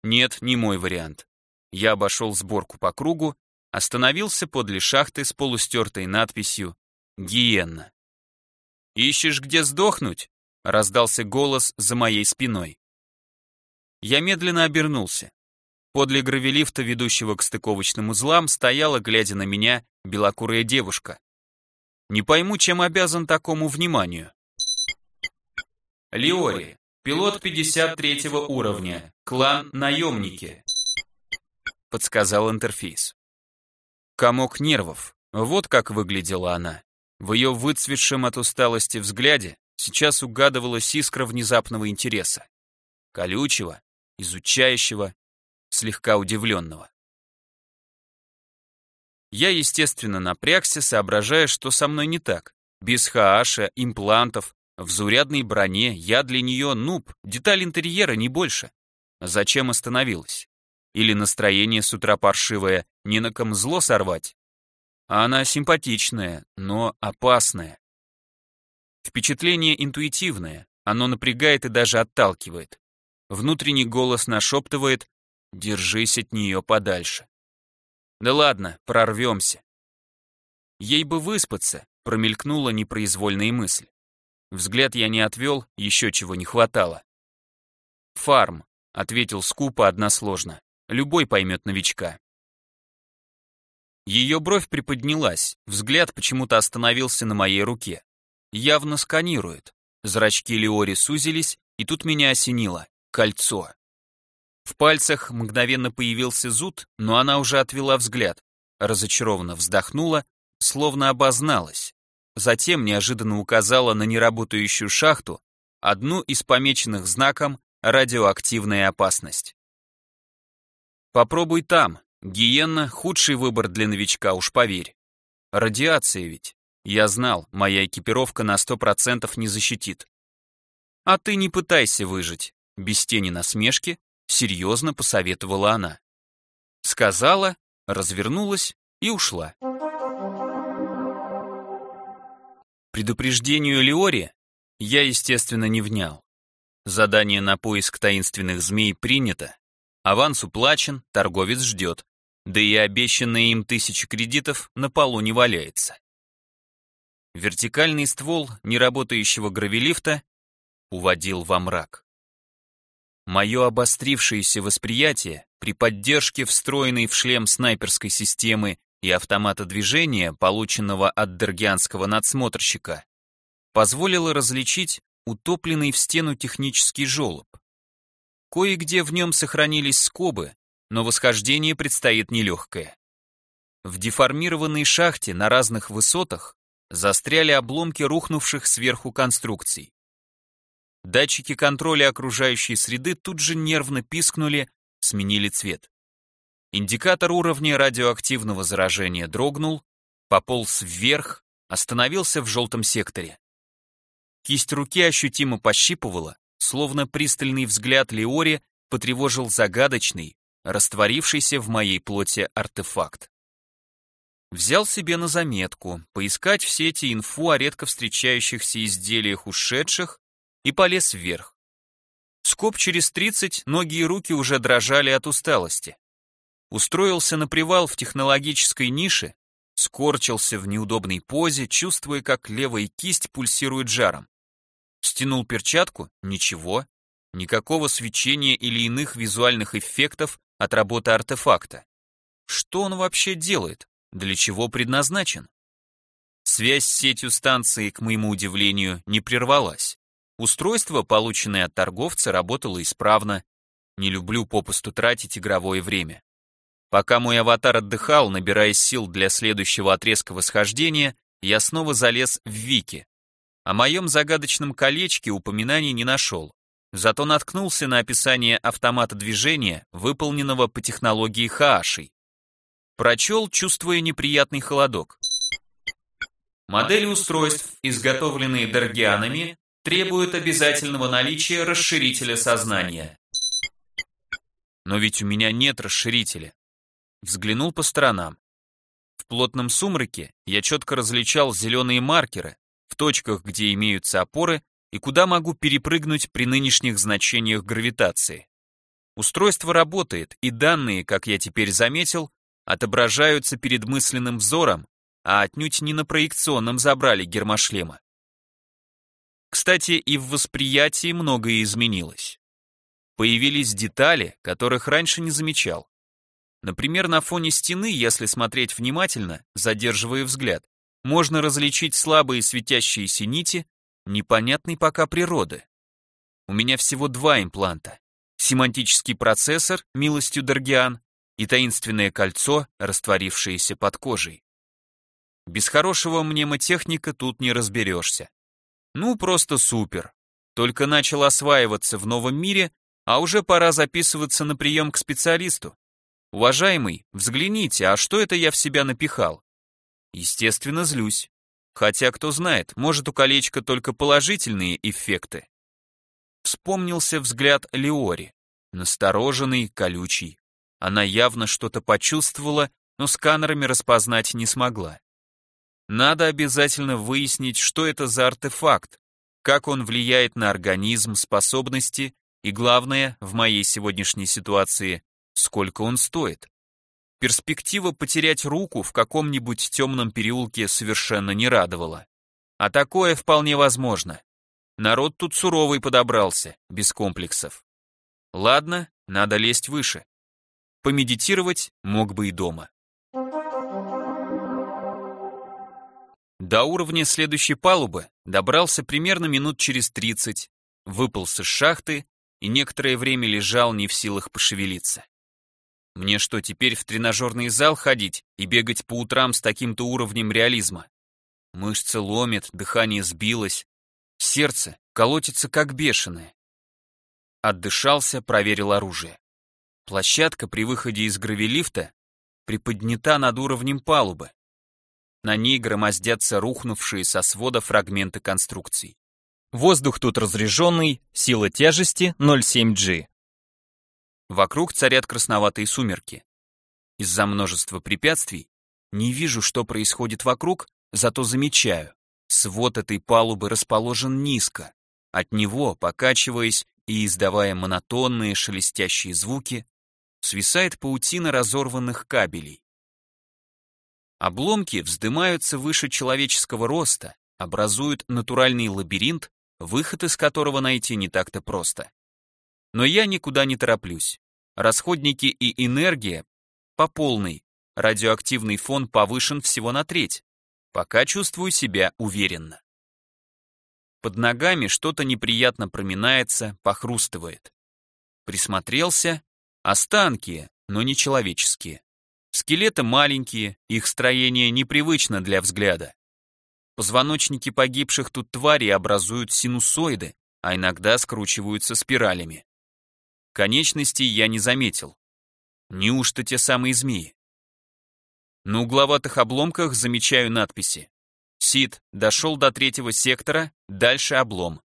Speaker 1: Нет, не мой вариант. Я обошел сборку по кругу, остановился подле шахты с полустертой надписью «Гиенна». «Ищешь, где сдохнуть?» — раздался голос за моей спиной. Я медленно обернулся. Подле гравелифта, ведущего к стыковочным узлам, стояла, глядя на меня, белокурая девушка. Не пойму, чем обязан такому вниманию. Лиори, пилот пятьдесят третьего уровня, клан Наемники, подсказал интерфейс. Комок нервов, вот как выглядела она. В ее выцветшем от усталости взгляде сейчас угадывалась искра внезапного интереса. Колючего, изучающего, слегка удивленного. Я, естественно, напрягся, соображая, что со мной не так. Без хааша, имплантов, в заурядной броне я для нее нуб, деталь интерьера, не больше. Зачем остановилась? Или настроение с утра паршивое, не на ком зло сорвать? А она симпатичная, но опасная. Впечатление интуитивное, оно напрягает и даже отталкивает. Внутренний голос нашептывает: держись от нее подальше. Да ладно, прорвемся. Ей бы выспаться, промелькнула непроизвольная мысль. Взгляд я не отвел, еще чего не хватало. «Фарм», — ответил скупо односложно. Любой поймет новичка. Ее бровь приподнялась, взгляд почему-то остановился на моей руке. Явно сканирует. Зрачки Лиори сузились, и тут меня осенило. Кольцо. В пальцах мгновенно появился зуд, но она уже отвела взгляд, разочарованно вздохнула, словно обозналась. Затем неожиданно указала на неработающую шахту, одну из помеченных знаком «Радиоактивная опасность». «Попробуй там. Гиенна — худший выбор для новичка, уж поверь. Радиация ведь. Я знал, моя экипировка на сто процентов не защитит. А ты не пытайся выжить», — без тени насмешки серьезно посоветовала она. Сказала, развернулась и ушла. Предупреждению Лиори я, естественно, не внял. Задание на поиск таинственных змей принято, аванс уплачен, торговец ждет, да и обещанные им тысячи кредитов на полу не валяется. Вертикальный ствол неработающего гравелифта уводил во мрак. Мое обострившееся восприятие при поддержке встроенной в шлем снайперской системы и автомата движения, полученного от дергианского надсмотрщика, позволило различить утопленный в стену технический желоб. Кое-где в нем сохранились скобы, но восхождение предстоит нелегкое. В деформированной шахте на разных высотах застряли обломки рухнувших сверху конструкций. Датчики контроля окружающей среды тут же нервно пискнули, сменили цвет. Индикатор уровня радиоактивного заражения дрогнул, пополз вверх, остановился в желтом секторе. Кисть руки ощутимо пощипывала, словно пристальный взгляд Лиори потревожил загадочный, растворившийся в моей плоти артефакт. Взял себе на заметку поискать в сети инфу о редко встречающихся изделиях ушедших и полез вверх. Скоб через тридцать, ноги и руки уже дрожали от усталости. Устроился на привал в технологической нише, скорчился в неудобной позе, чувствуя, как левая кисть пульсирует жаром. Стянул перчатку — ничего, никакого свечения или иных визуальных эффектов от работы артефакта. Что он вообще делает? Для чего предназначен? Связь с сетью станции, к моему удивлению, не прервалась. Устройство, полученное от торговца, работало исправно. Не люблю попусту тратить игровое время. Пока мой аватар отдыхал, набираясь сил для следующего отрезка восхождения, я снова залез в Вики. О моем загадочном колечке упоминаний не нашел. Зато наткнулся на описание автомата движения, выполненного по технологии Хааши. Прочел, чувствуя неприятный холодок. Модели устройств, изготовленные дергианами, требуют обязательного наличия расширителя сознания. Но ведь у меня нет расширителя. Взглянул по сторонам. В плотном сумраке я четко различал зеленые маркеры в точках, где имеются опоры и куда могу перепрыгнуть при нынешних значениях гравитации. Устройство работает, и данные, как я теперь заметил, отображаются перед мысленным взором, а отнюдь не на проекционном забрали гермошлема. Кстати, и в восприятии многое изменилось. Появились детали, которых раньше не замечал. Например, на фоне стены, если смотреть внимательно, задерживая взгляд, можно различить слабые светящиеся нити непонятной пока природы. У меня всего два импланта. Семантический процессор, милостью Даргиан, и таинственное кольцо, растворившееся под кожей. Без хорошего мнемотехника тут не разберешься. Ну, просто супер. Только начал осваиваться в новом мире, а уже пора записываться на прием к специалисту. Уважаемый, взгляните, а что это я в себя напихал? Естественно, злюсь. Хотя, кто знает, может, у колечка только положительные эффекты. Вспомнился взгляд Леори, настороженный, колючий. Она явно что-то почувствовала, но сканерами распознать не смогла. Надо обязательно выяснить, что это за артефакт, как он влияет на организм, способности и, главное, в моей сегодняшней ситуации, сколько он стоит. Перспектива потерять руку в каком-нибудь темном переулке совершенно не радовала. А такое вполне возможно. Народ тут суровый подобрался, без комплексов. Ладно, надо лезть выше. Помедитировать мог бы и дома. До уровня следующей палубы добрался примерно минут через тридцать, выполз из шахты и некоторое время лежал не в силах пошевелиться. Мне что, теперь в тренажерный зал ходить и бегать по утрам с таким-то уровнем реализма? Мышцы ломят, дыхание сбилось, сердце колотится как бешеное. Отдышался, проверил оружие. Площадка при выходе из гравилифта приподнята над уровнем палубы. На ней громоздятся рухнувшие со свода фрагменты конструкций. Воздух тут разряженный, сила тяжести ноль целых семь джи. Вокруг царят красноватые сумерки. Из-за множества препятствий не вижу, что происходит вокруг, зато замечаю. Свод этой палубы расположен низко. От него, покачиваясь и издавая монотонные шелестящие звуки, свисает паутина разорванных кабелей. Обломки вздымаются выше человеческого роста, образуют натуральный лабиринт, выход из которого найти не так-то просто. Но я никуда не тороплюсь. Расходники и энергия по полной, радиоактивный фон повышен всего на треть. Пока чувствую себя уверенно. Под ногами что-то неприятно проминается, похрустывает. Присмотрелся. Останки, но не человеческие. Скелеты маленькие, их строение непривычно для взгляда. Позвоночники погибших тут тварей образуют синусоиды, а иногда скручиваются спиралями. Конечностей я не заметил. Неужто те самые змеи? На угловатых обломках замечаю надписи. Сид дошел до третьего сектора, дальше облом.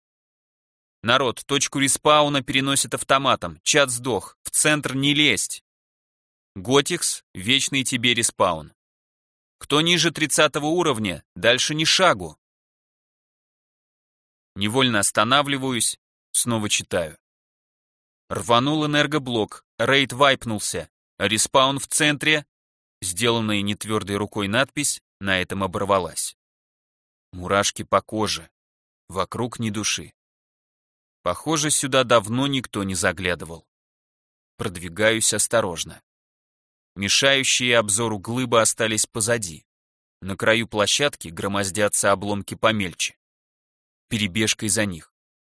Speaker 1: Народ, точку респауна переносит автоматом, чат сдох, в центр не лезть. Готикс, вечный тебе респаун. Кто ниже тридцатого уровня, дальше ни шагу. Невольно останавливаюсь, снова читаю. Рванул энергоблок, рейд вайпнулся, респаун в центре. Сделанная нетвердой рукой надпись на этом оборвалась. Мурашки по коже, вокруг ни души. Похоже, сюда давно никто не заглядывал. Продвигаюсь осторожно. Мешающие обзору глыбы остались позади. На краю площадки громоздятся обломки помельче. Перебежкой за них.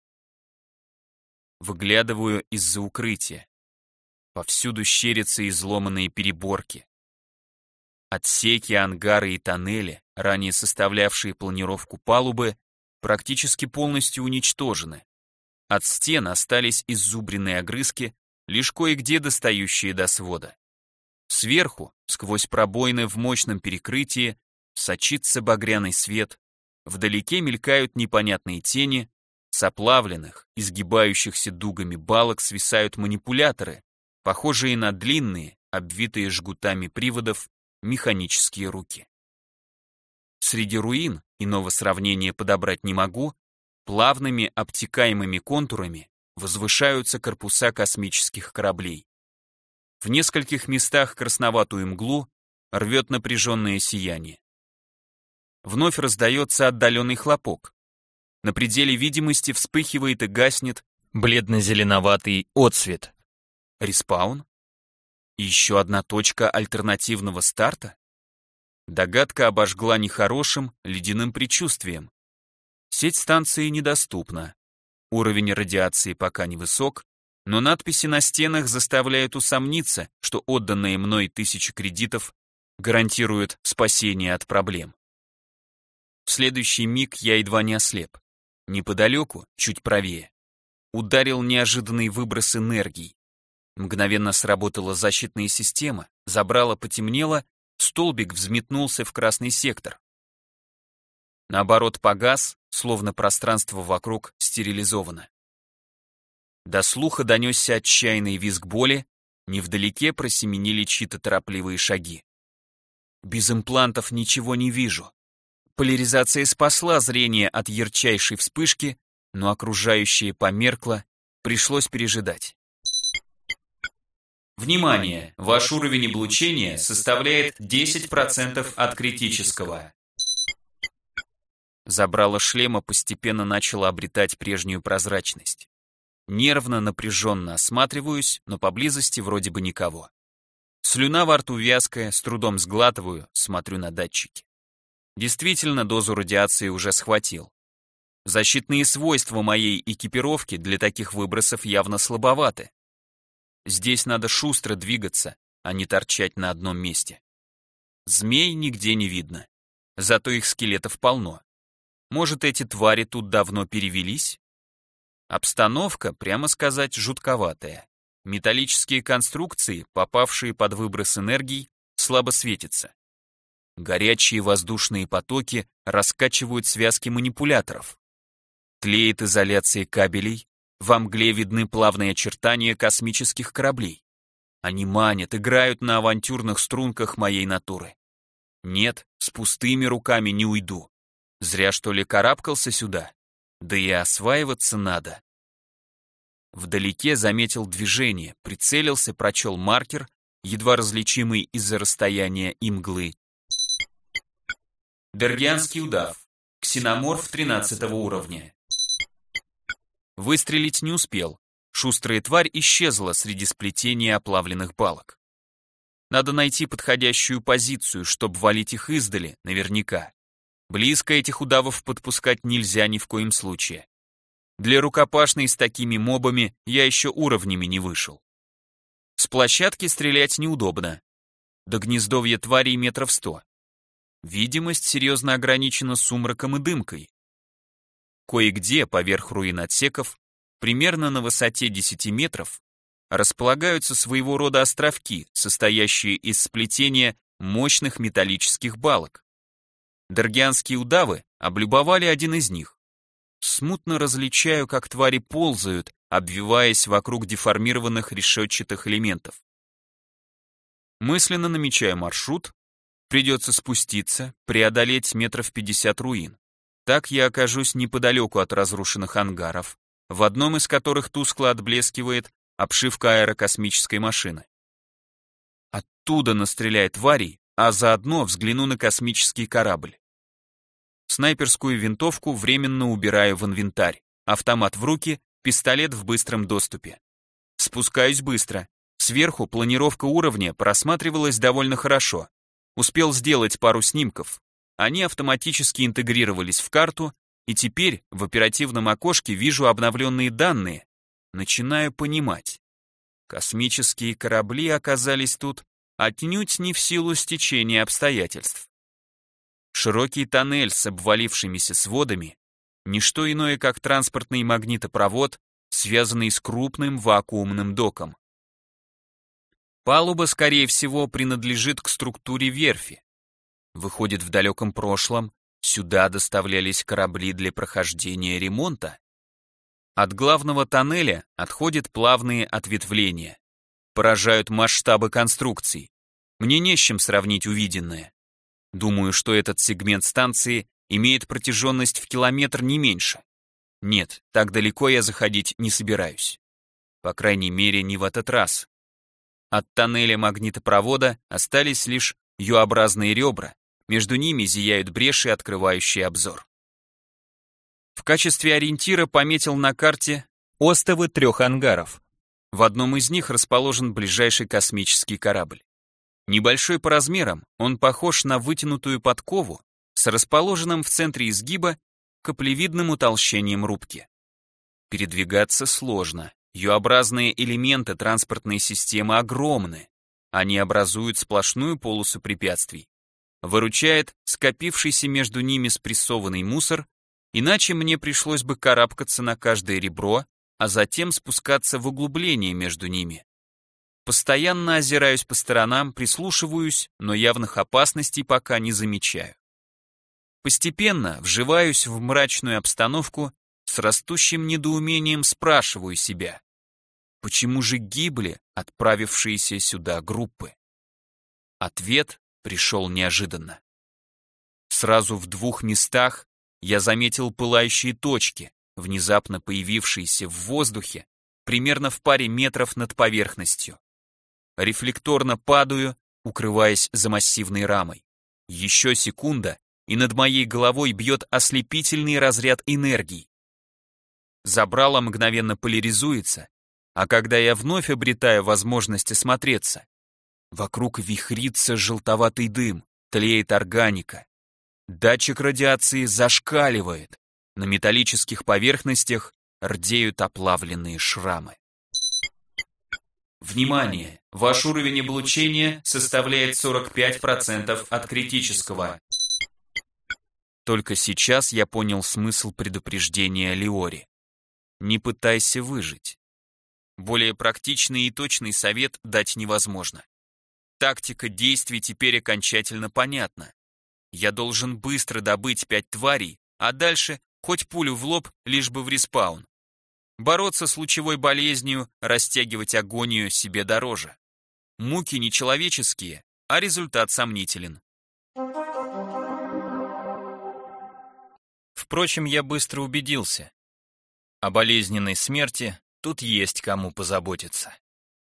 Speaker 1: Выглядываю из-за укрытия. Повсюду щерятся изломанные переборки. Отсеки, ангары и тоннели, ранее составлявшие планировку палубы, практически полностью уничтожены. От стен остались иззубренные огрызки, лишь кое-где достающие до свода. Сверху, сквозь пробоины в мощном перекрытии, сочится багряный свет, вдалеке мелькают непонятные тени, с оплавленных, изгибающихся дугами балок свисают манипуляторы, похожие на длинные, обвитые жгутами приводов, механические руки. Среди руин, иного сравнения подобрать не могу, плавными обтекаемыми контурами возвышаются корпуса космических кораблей. В нескольких местах красноватую мглу рвет напряженное сияние. Вновь раздается отдаленный хлопок. На пределе видимости вспыхивает и гаснет бледно-зеленоватый отсвет. Респаун? Еще одна точка альтернативного старта? Догадка обожгла нехорошим, ледяным предчувствием. Сеть станции недоступна. Уровень радиации пока невысок, но надписи на стенах заставляют усомниться, что отданные мной тысячи кредитов гарантируют спасение от проблем. В следующий миг я едва не ослеп. Неподалеку, чуть правее, ударил неожиданный выброс энергии. Мгновенно сработала защитная система, забрало потемнело, столбик взметнулся в красный сектор. Наоборот, погас, словно пространство вокруг стерилизовано. До слуха донесся отчаянный визг боли, невдалеке просеменили чьи-то торопливые шаги. Без имплантов ничего не вижу. Поляризация спасла зрение от ярчайшей вспышки, но окружающее померкло, пришлось пережидать. Внимание! Ваш уровень облучения составляет десять процентов от критического. Забрало шлема постепенно начало обретать прежнюю прозрачность. Нервно, напряженно осматриваюсь, но поблизости вроде бы никого. Слюна во рту вязкая, с трудом сглатываю, смотрю на датчики. Действительно, дозу радиации уже схватил. Защитные свойства моей экипировки для таких выбросов явно слабоваты. Здесь надо шустро двигаться, а не торчать на одном месте. Змей нигде не видно, зато их скелетов полно. Может, эти твари тут давно перевелись? Обстановка, прямо сказать, жутковатая. Металлические конструкции, попавшие под выброс энергии, слабо светятся. Горячие воздушные потоки раскачивают связки манипуляторов. Тлеет изоляция кабелей, во мгле видны плавные очертания космических кораблей. Они манят, играют на авантюрных струнках моей натуры. Нет, с пустыми руками не уйду. Зря, что ли, карабкался сюда? Да и осваиваться надо. Вдалеке заметил движение, прицелился, прочел маркер, едва различимый из-за расстояния и мглы. Дергианский удав. Ксеноморф тринадцатого уровня. Выстрелить не успел. Шустрая тварь исчезла среди сплетения оплавленных балок. Надо найти подходящую позицию, чтобы валить их издали, наверняка. Близко этих удавов подпускать нельзя ни в коем случае. Для рукопашной с такими мобами я еще уровнями не вышел. С площадки стрелять неудобно. До гнездовья тварей метров сто. Видимость серьезно ограничена сумраком и дымкой. Кое-где, поверх руин отсеков, примерно на высоте десяти метров, располагаются своего рода островки, состоящие из сплетения мощных металлических балок. Дергианские удавы облюбовали один из них. Смутно различаю, как твари ползают, обвиваясь вокруг деформированных решетчатых элементов. Мысленно намечаю маршрут. Придется спуститься, преодолеть метров пятьдесят руин. Так я окажусь неподалеку от разрушенных ангаров, в одном из которых тускло отблескивает обшивка аэрокосмической машины. Оттуда настреляю тварей, а заодно взгляну на космический корабль. Снайперскую винтовку временно убираю в инвентарь, автомат в руки, пистолет в быстром доступе. Спускаюсь быстро. Сверху планировка уровня просматривалась довольно хорошо. Успел сделать пару снимков. Они автоматически интегрировались в карту, и теперь в оперативном окошке вижу обновленные данные. Начинаю понимать. Космические корабли оказались тут отнюдь не в силу стечения обстоятельств. Широкий тоннель с обвалившимися сводами — ничто иное, как транспортный магнитопровод, связанный с крупным вакуумным доком. Палуба, скорее всего, принадлежит к структуре верфи. Выходит, в далеком прошлом сюда доставлялись корабли для прохождения ремонта. От главного тоннеля отходят плавные ответвления. Поражают масштабы конструкций. Мне не с чем сравнить увиденное. Думаю, что этот сегмент станции имеет протяженность в километр не меньше. Нет, так далеко я заходить не собираюсь. По крайней мере, не в этот раз. От тоннеля магнитопровода остались лишь ю-образные ребра, между ними зияют бреши, открывающие обзор. В качестве ориентира пометил на карте остовы трех ангаров. В одном из них расположен ближайший космический корабль. Небольшой по размерам, он похож на вытянутую подкову с расположенным в центре изгиба каплевидным утолщением рубки. Передвигаться сложно. Ю-образные элементы транспортной системы огромны. Они образуют сплошную полосу препятствий. Выручает скопившийся между ними спрессованный мусор, иначе мне пришлось бы карабкаться на каждое ребро, а затем спускаться в углубление между ними. Постоянно озираюсь по сторонам, прислушиваюсь, но явных опасностей пока не замечаю. Постепенно вживаюсь в мрачную обстановку, с растущим недоумением спрашиваю себя, почему же гибли отправившиеся сюда группы? Ответ пришел неожиданно. Сразу в двух местах я заметил пылающие точки, внезапно появившиеся в воздухе, примерно в паре метров над поверхностью. Рефлекторно падаю, укрываясь за массивной рамой. Еще секунда, и над моей головой бьет ослепительный разряд энергии. Забрало мгновенно поляризуется, а когда я вновь обретаю возможность осмотреться, вокруг вихрится желтоватый дым, тлеет органика. Датчик радиации зашкаливает, на металлических поверхностях рдеют оплавленные шрамы. Внимание! Ваш уровень облучения составляет сорок пять процентов от критического. Только сейчас я понял смысл предупреждения Леори. Не пытайся выжить. Более практичный и точный совет дать невозможно. Тактика действий теперь окончательно понятна. Я должен быстро добыть пять тварей, а дальше хоть пулю в лоб, лишь бы в респаун. Бороться с лучевой болезнью, растягивать агонию себе дороже. Муки нечеловеческие, а результат сомнителен. Впрочем, я быстро убедился. О болезненной смерти тут есть кому позаботиться.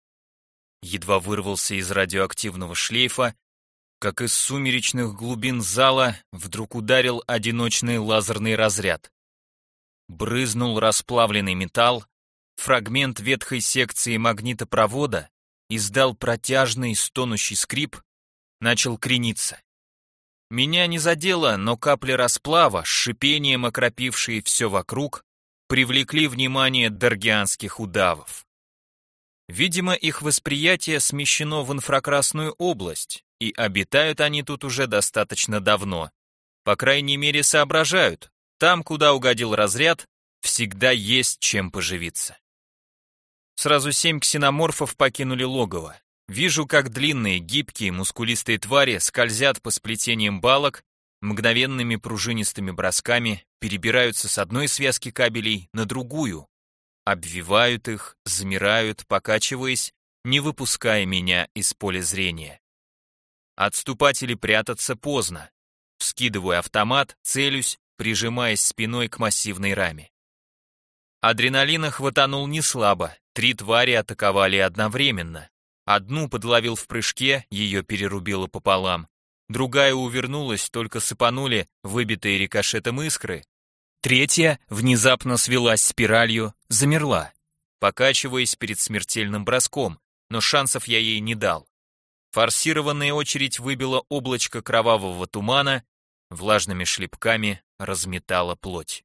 Speaker 1: Едва вырвался из радиоактивного шлейфа, как из сумеречных глубин зала вдруг ударил одиночный лазерный разряд. Брызнул расплавленный металл, фрагмент ветхой секции магнитопровода издал протяжный стонущий скрип, начал крениться. Меня не задело, но капли расплава, с шипением окропившие все вокруг, привлекли внимание даргианских удавов. Видимо, их восприятие смещено в инфракрасную область, и обитают они тут уже достаточно давно. По крайней мере, соображают, там, куда угодил разряд, всегда есть чем поживиться. Сразу семь ксеноморфов покинули логово. Вижу, как длинные, гибкие, мускулистые твари скользят по сплетениям балок, мгновенными пружинистыми бросками перебираются с одной связки кабелей на другую, обвивают их, замирают, покачиваясь, не выпуская меня из поля зрения. Отступать или прятаться поздно. Вскидываю автомат, целюсь, прижимаясь спиной к массивной раме. Адреналина хватанул неслабо, три твари атаковали одновременно. Одну подловил в прыжке, ее перерубило пополам. Другая увернулась, только сыпанули выбитые рикошетом искры. Третья внезапно свелась спиралью, замерла, покачиваясь перед смертельным броском, но шансов я ей не дал. Форсированная очередь выбила облачко кровавого тумана, влажными шлепками разметала плоть.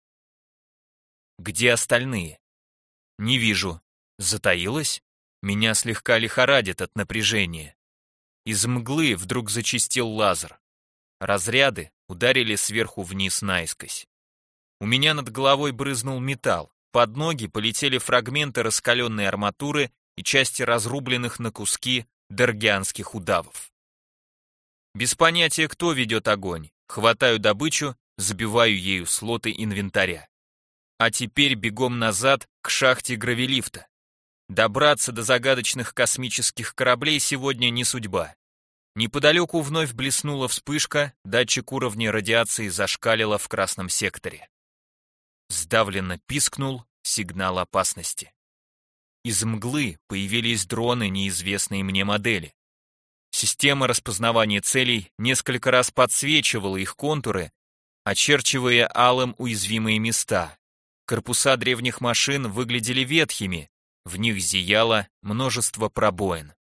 Speaker 1: Где остальные? Не вижу. Затаилась? Меня слегка лихорадит от напряжения. Из мглы вдруг зачистил лазер. Разряды ударили сверху вниз наискось. У меня над головой брызнул металл. Под ноги полетели фрагменты раскаленной арматуры и части разрубленных на куски даргианских удавов. Без понятия, кто ведет огонь. Хватаю добычу, забиваю ею слоты инвентаря. А теперь бегом назад к шахте гравилифта. Добраться до загадочных космических кораблей сегодня не судьба. Неподалеку вновь блеснула вспышка, датчик уровня радиации зашкалило в красном секторе. Сдавленно пискнул сигнал опасности. Из мглы появились дроны неизвестной мне модели. Система распознавания целей несколько раз подсвечивала их контуры, очерчивая алым уязвимые места. Корпуса древних машин выглядели ветхими, в них зияло множество пробоин.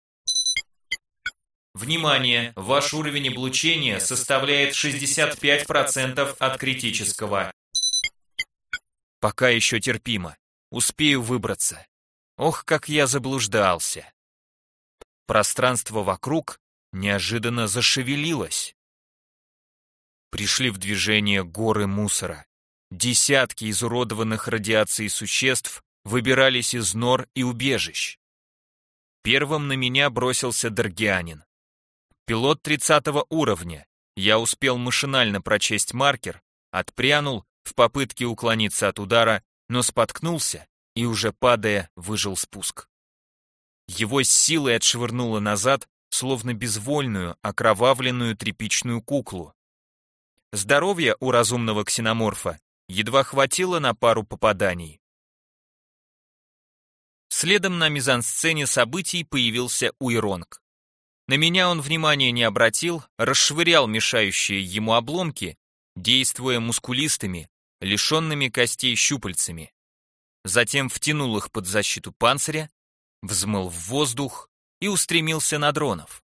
Speaker 1: Внимание! Ваш уровень облучения составляет шестьдесят пять процентов от критического. Пока еще терпимо. Успею выбраться. Ох, как я заблуждался. Пространство вокруг неожиданно зашевелилось. Пришли в движение горы мусора. Десятки изуродованных радиацией существ выбирались из нор и убежищ. Первым на меня бросился даргианин. Пилот тридцатого уровня. Я успел машинально прочесть маркер, отпрянул в попытке уклониться от удара, но споткнулся и, уже падая, выжил спуск. Его с силой отшвырнуло назад, словно безвольную, окровавленную тряпичную куклу. Здоровья у разумного ксеноморфа едва хватило на пару попаданий. Следом на мизансцене событий появился Уйронг. На меня он внимания не обратил, расшвырял мешающие ему обломки, действуя мускулистыми, лишенными костей щупальцами. Затем втянул их под защиту панциря, взмыл в воздух и устремился на дронов.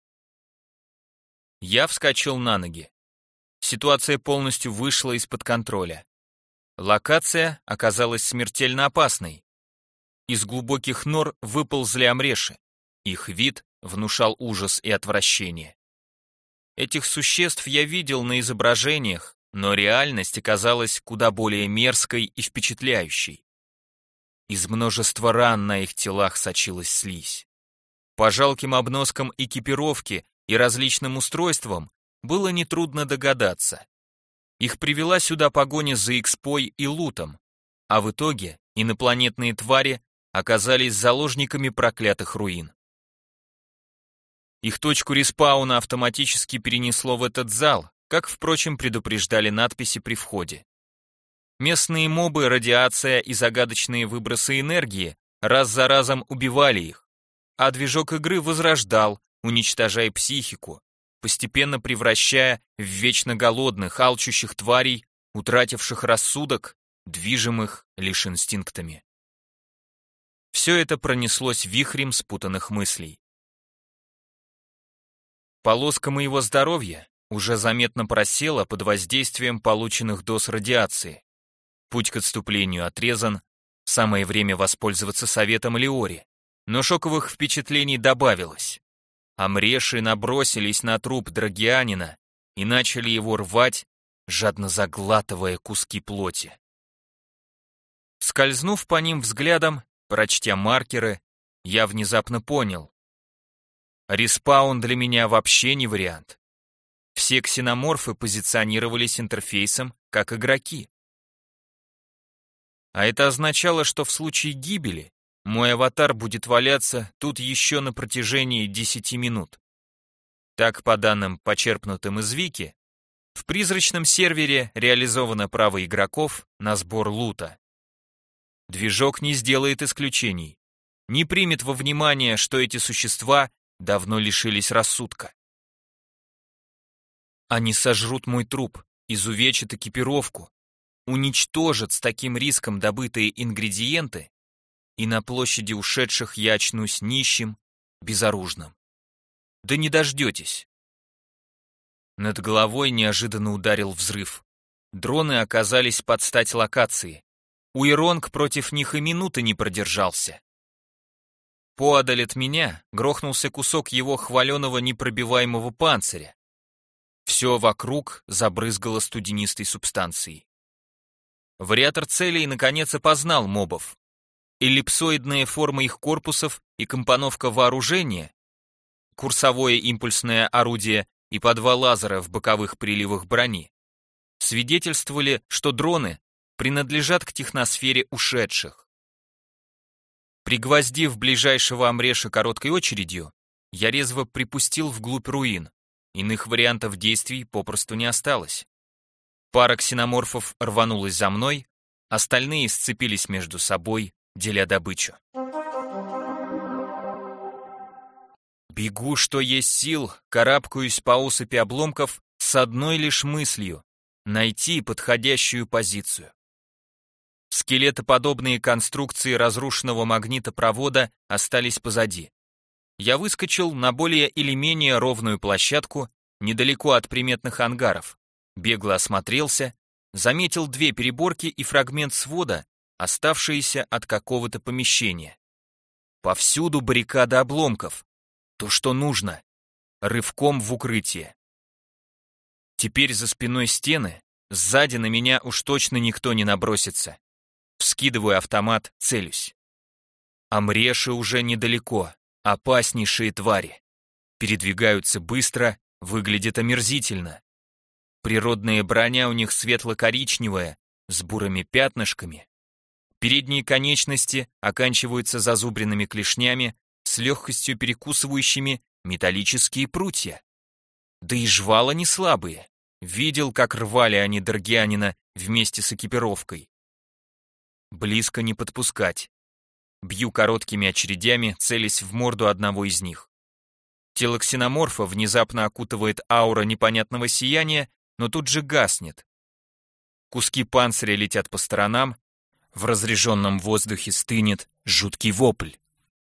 Speaker 1: Я вскочил на ноги. Ситуация полностью вышла из-под контроля. Локация оказалась смертельно опасной. Из глубоких нор выползли амреши. Их вид внушал ужас и отвращение. Этих существ я видел на изображениях, но реальность оказалась куда более мерзкой и впечатляющей. Из множества ран на их телах сочилась слизь. По жалким обноскам экипировки и различным устройствам было нетрудно догадаться. Их привела сюда погоня за экспой и лутом, а в итоге инопланетные твари оказались заложниками проклятых руин. Их точку респауна автоматически перенесло в этот зал, как, впрочем, предупреждали надписи при входе. Местные мобы, радиация и загадочные выбросы энергии раз за разом убивали их, а движок игры возрождал, уничтожая психику, постепенно превращая в вечно голодных, алчущих тварей, утративших рассудок, движимых лишь инстинктами. Все это пронеслось вихрем спутанных мыслей. Полоска моего здоровья уже заметно просела под воздействием полученных доз радиации. Путь к отступлению отрезан, самое время воспользоваться советом Леори, но шоковых впечатлений добавилось. Амреши набросились на труп драгианина и начали его рвать, жадно заглатывая куски плоти. Скользнув по ним взглядом, прочтя маркеры, я внезапно понял. Респаун для меня вообще не вариант. Все ксеноморфы позиционировались интерфейсом как игроки. А это означало, что в случае гибели мой аватар будет валяться тут еще на протяжении десяти минут. Так, по данным, почерпнутым из Вики, в призрачном сервере реализовано право игроков на сбор лута. Движок не сделает исключений, не примет во внимание, что эти существа давно лишились рассудка. Они сожрут мой труп, изувечат экипировку, уничтожат с таким риском добытые ингредиенты, и на площади ушедших я очнусь нищим, безоружным. Да не дождетесь. Над головой неожиданно ударил взрыв. Дроны оказались под стать локации. Уйронг против них и минуты не продержался. Поодаль от меня грохнулся кусок его хваленого непробиваемого панциря. Все вокруг забрызгало студенистой субстанцией. Вариатор целей наконец опознал мобов. Эллипсоидная форма их корпусов и компоновка вооружения, курсовое импульсное орудие и по два лазера в боковых приливах брони, свидетельствовали, что дроны принадлежат к техносфере ушедших. Пригвоздив ближайшего амреша короткой очередью, я резво припустил вглубь руин. Иных вариантов действий попросту не осталось. Пара ксеноморфов рванулась за мной, Остальные сцепились между собой, деля добычу. Бегу, что есть сил, карабкаюсь по осыпи обломков с одной лишь мыслью — найти подходящую позицию. Скелетоподобные конструкции разрушенного магнитопровода остались позади. Я выскочил на более или менее ровную площадку, недалеко от приметных ангаров, бегло осмотрелся, заметил две переборки и фрагмент свода, оставшиеся от какого-то помещения. Повсюду баррикада обломков. То, что нужно. Рывком в укрытие. Теперь за спиной стены, сзади на меня уж точно никто не набросится. Вскидываю автомат, целюсь. Амреши уже недалеко, опаснейшие твари. Передвигаются быстро, выглядят омерзительно. Природная броня у них светло-коричневая, с бурыми пятнышками. Передние конечности оканчиваются зазубренными клешнями, с легкостью перекусывающими металлические прутья. Да и жвала не слабые. Видел, как рвали они Даргианина вместе с экипировкой. Близко не подпускать. Бью короткими очередями, целясь в морду одного из них. Тело ксеноморфа внезапно окутывает аура непонятного сияния, но тут же гаснет. Куски панциря летят по сторонам, в разреженном воздухе стынет жуткий вопль.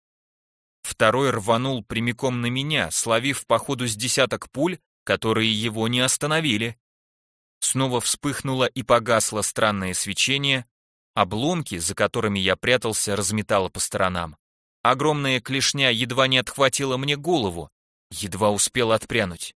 Speaker 1: Второй рванул прямиком на меня, словив по ходу с десяток пуль, которые его не остановили. Снова вспыхнуло и погасло странное свечение, обломки, за которыми я прятался, разметало по сторонам. Огромная клешня едва не отхватила мне голову, едва успел отпрянуть.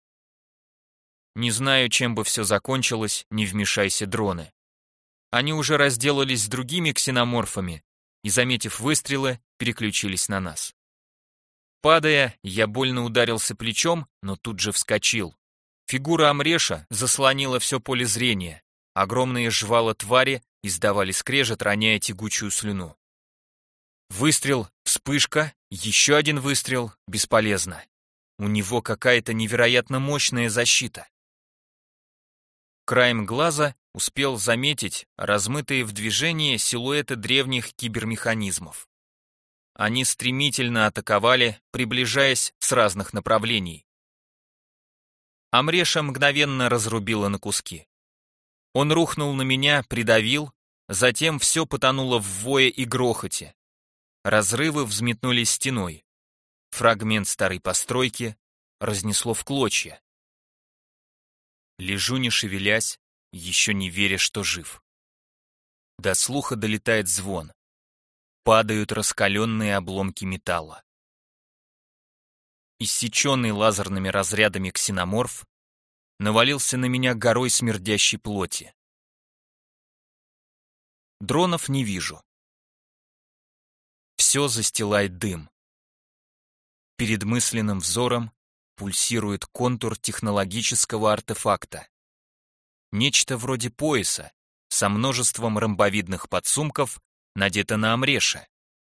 Speaker 1: Не знаю, чем бы все закончилось, не вмешайся дроны. Они уже разделались с другими ксеноморфами и, заметив выстрелы, переключились на нас. Падая, я больно ударился плечом, но тут же вскочил. Фигура Амреша заслонила все поле зрения. Огромные жвала твари издавали скрежет, роняя тягучую слюну. Выстрел, вспышка, еще один выстрел, бесполезно. У него какая-то невероятно мощная защита. Краем глаза успел заметить размытые в движении силуэты древних кибермеханизмов. Они стремительно атаковали, приближаясь с разных направлений. Амреша мгновенно разрубило на куски. Он рухнул на меня, придавил, затем все потонуло в вое и грохоте. Разрывы взметнулись стеной. Фрагмент старой постройки разнесло в клочья. Лежу не шевелясь, еще не веря, что жив. До слуха долетает звон. Падают раскаленные обломки металла. Иссеченный лазерными разрядами ксеноморф навалился на меня горой смердящей плоти. Дронов не вижу. Все застилает дым. Перед мысленным взором пульсирует контур технологического артефакта. Нечто вроде пояса со множеством ромбовидных подсумков надето на Амреше.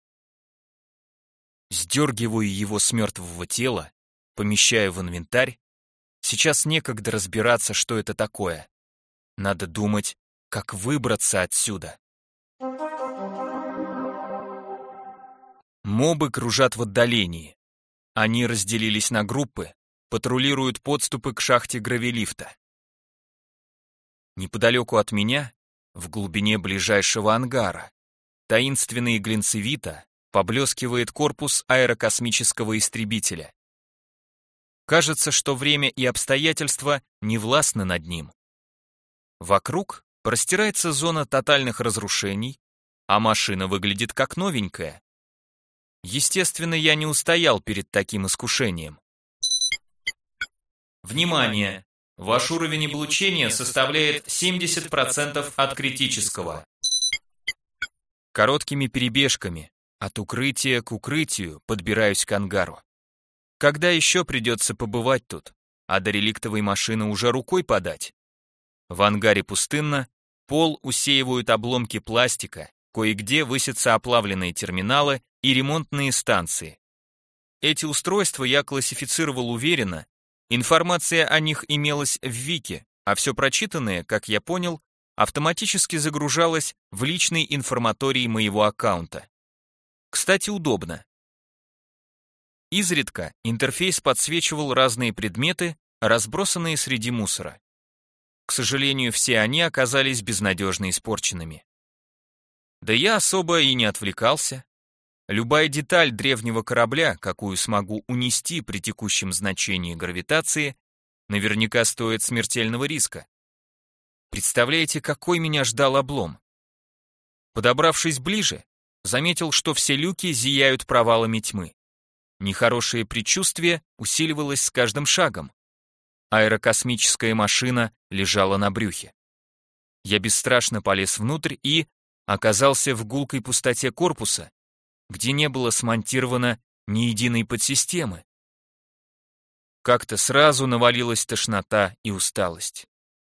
Speaker 1: Сдергиваю его с мертвого тела, помещаю в инвентарь. Сейчас некогда разбираться, что это такое. Надо думать, как выбраться отсюда. Мобы кружат в отдалении. Они разделились на группы, патрулируют подступы к шахте гравилифта. Неподалеку от меня, в глубине ближайшего ангара, таинственно и глинцевито поблескивает корпус аэрокосмического истребителя. Кажется, что время и обстоятельства не властны над ним. Вокруг простирается зона тотальных разрушений, а машина выглядит как новенькая. Естественно, я не устоял перед таким искушением. Внимание! Ваш уровень облучения составляет семьдесят процентов от критического. Короткими перебежками, от укрытия к укрытию, подбираюсь к ангару. Когда еще придется побывать тут, а до реликтовой машины уже рукой подать? В ангаре пустынно, пол усеивают обломки пластика, кое-где высятся оплавленные терминалы и ремонтные станции. Эти устройства я классифицировал уверенно, информация о них имелась в Вике, а все прочитанное, как я понял, автоматически загружалась в личный информаторий моего аккаунта. Кстати, удобно. Изредка интерфейс подсвечивал разные предметы, разбросанные среди мусора. К сожалению, все они оказались безнадежно испорченными. Да я особо и не отвлекался. Любая деталь древнего корабля, какую смогу унести при текущем значении гравитации, наверняка стоит смертельного риска. Представляете, какой меня ждал облом? Подобравшись ближе, заметил, что все люки зияют провалами тьмы. Нехорошее предчувствие усиливалось с каждым шагом. Аэрокосмическая машина лежала на брюхе. Я бесстрашно полез внутрь и оказался в гулкой пустоте корпуса, где не было смонтировано ни единой подсистемы. Как-то сразу навалилась тошнота и усталость.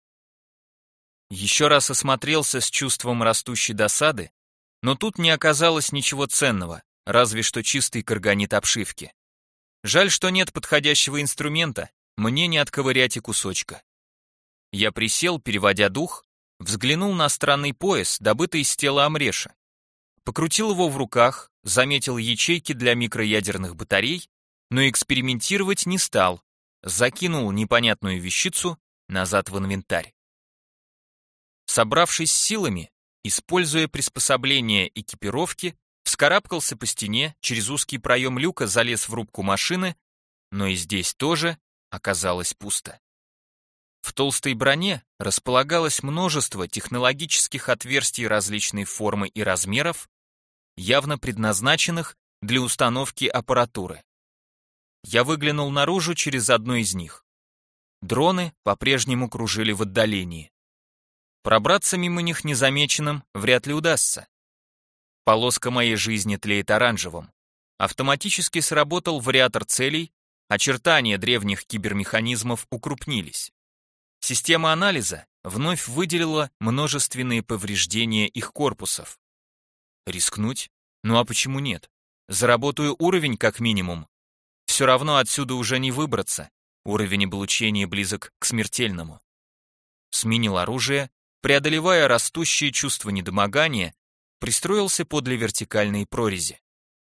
Speaker 1: Еще раз осмотрелся с чувством растущей досады, но тут не оказалось ничего ценного, разве что чистый карганит обшивки. Жаль, что нет подходящего инструмента, мне не отковырять и кусочка. Я присел, переводя дух, взглянул на странный пояс, добытый из тела Амреша. Покрутил его в руках, заметил ячейки для микроядерных батарей, но экспериментировать не стал, закинул непонятную вещицу назад в инвентарь. Собравшись с силами, используя приспособление экипировки, вскарабкался по стене, через узкий проем люка залез в рубку машины, но и здесь тоже оказалось пусто. В толстой броне располагалось множество технологических отверстий различной формы и размеров, явно предназначенных для установки аппаратуры. Я выглянул наружу через одно из них. Дроны по-прежнему кружили в отдалении. Пробраться мимо них незамеченным вряд ли удастся. Полоска моей жизни тлеет оранжевым. Автоматически сработал вариатор целей, очертания древних кибермеханизмов укрупнились. Система анализа вновь выделила множественные повреждения их корпусов. Рискнуть? Ну а почему нет? Заработаю уровень как минимум. Все равно отсюда уже не выбраться. Уровень облучения близок к смертельному. Сменил оружие, преодолевая растущее чувство недомогания, пристроился подле вертикальной прорези.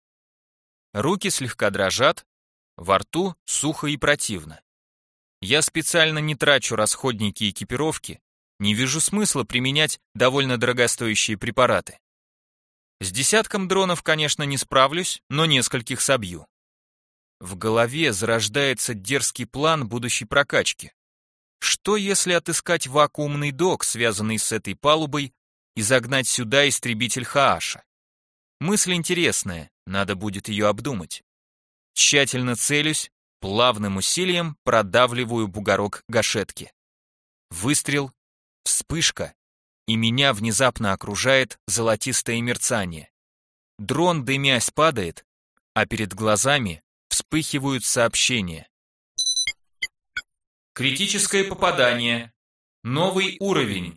Speaker 1: Руки слегка дрожат, во рту сухо и противно. Я специально не трачу расходники экипировки, не вижу смысла применять довольно дорогостоящие препараты. С десятком дронов, конечно, не справлюсь, но нескольких собью. В голове зарождается дерзкий план будущей прокачки. Что если отыскать вакуумный док, связанный с этой палубой, и загнать сюда истребитель Хааша? Мысль интересная, надо будет ее обдумать. Тщательно целюсь, плавным усилием продавливаю бугорок гашетки. Выстрел, вспышка, и меня внезапно окружает золотистое мерцание. Дрон, дымясь, падает, а перед глазами вспыхивают сообщения. Критическое попадание. Новый уровень.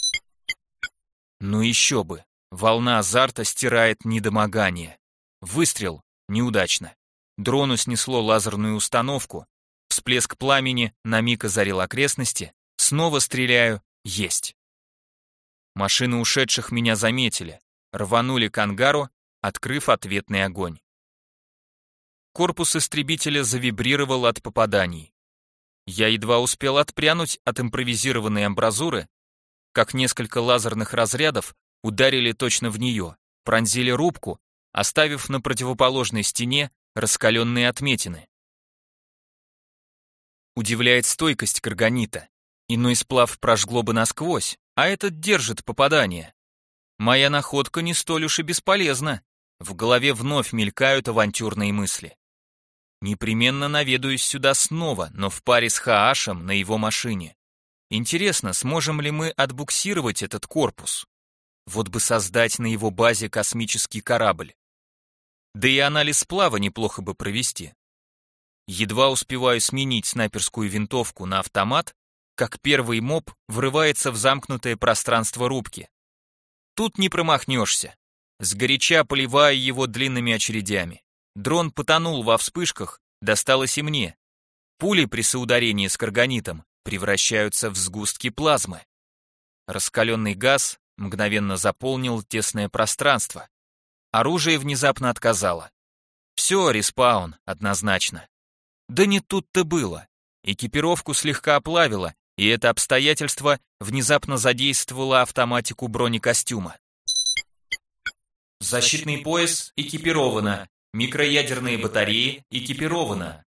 Speaker 1: Ну еще бы. Волна азарта стирает недомогание. Выстрел. Неудачно. Дрону снесло лазерную установку. Всплеск пламени на миг озарил окрестности. Снова стреляю. Есть. Машины ушедших меня заметили. Рванули к ангару, открыв ответный огонь. Корпус истребителя завибрировал от попаданий. Я едва успел отпрянуть от импровизированной амбразуры, как несколько лазерных разрядов ударили точно в нее, пронзили рубку, оставив на противоположной стене раскаленные отметины. Удивляет стойкость карганита. Иной сплав прожгло бы насквозь, а этот держит попадание. Моя находка не столь уж и бесполезна. В голове вновь мелькают авантюрные мысли. Непременно наведаюсь сюда снова, но в паре с Хаашем на его машине. Интересно, сможем ли мы отбуксировать этот корпус? Вот бы создать на его базе космический корабль. Да и анализ сплава неплохо бы провести. Едва успеваю сменить снайперскую винтовку на автомат, как первый моб врывается в замкнутое пространство рубки. Тут не промахнешься. Сгоряча поливаю его длинными очередями. Дрон потонул во вспышках, досталось и мне. Пули при соударении с карганитом превращаются в сгустки плазмы. Раскаленный газ мгновенно заполнил тесное пространство. Оружие внезапно отказало. Все, респаун, однозначно. Да не тут-то было. Экипировку слегка оплавило, и это обстоятельство внезапно задействовало автоматику бронекостюма. Защитный пояс экипировано. Микроядерные батареи экипировано.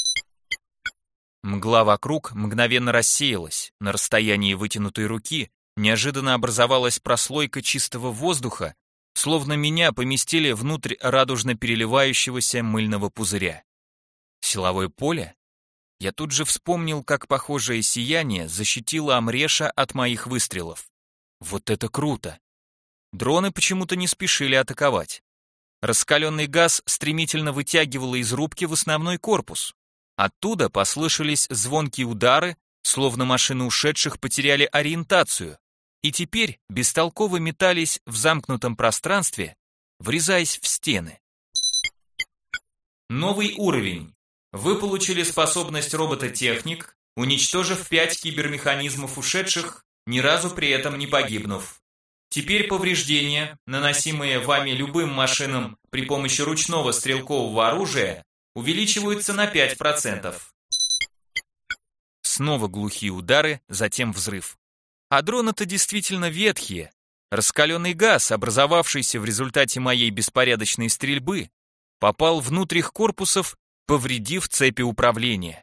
Speaker 1: Мгла вокруг мгновенно рассеялась. На расстоянии вытянутой руки неожиданно образовалась прослойка чистого воздуха, словно меня поместили внутрь радужно переливающегося мыльного пузыря. Силовое поле? Я тут же вспомнил, как похожее сияние защитило Амреша от моих выстрелов. Вот это круто! Дроны почему-то не спешили атаковать. Раскаленный газ стремительно вытягивало из рубки в основной корпус. Оттуда послышались звонкие удары, словно машины ушедших потеряли ориентацию, и теперь бестолково метались в замкнутом пространстве, врезаясь в стены. Новый уровень. Вы получили способность робота-техник, уничтожив пять кибермеханизмов ушедших, ни разу при этом не погибнув. Теперь повреждения, наносимые вами любым машинам при помощи ручного стрелкового оружия, увеличиваются на пять процентов. Снова глухие удары, затем взрыв. А дроны-то действительно ветхие. Раскаленный газ, образовавшийся в результате моей беспорядочной стрельбы, попал внутрь их корпусов, повредив цепи управления.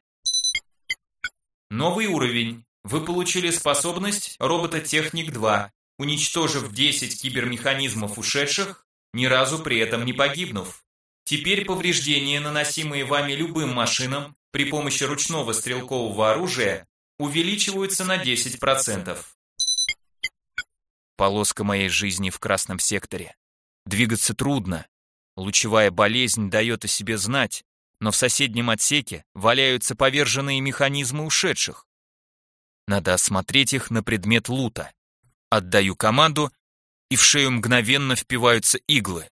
Speaker 1: Новый уровень. Вы получили способность робота-техник два, уничтожив десять кибермеханизмов ушедших, ни разу при этом не погибнув. Теперь повреждения, наносимые вами любым машинам при помощи ручного стрелкового оружия, увеличиваются на десять процентов. Полоска моей жизни в красном секторе. Двигаться трудно. Лучевая болезнь дает о себе знать, но в соседнем отсеке валяются поверженные механизмы ушедших. Надо осмотреть их на предмет лута. Отдаю команду, и в шею мгновенно впиваются иглы.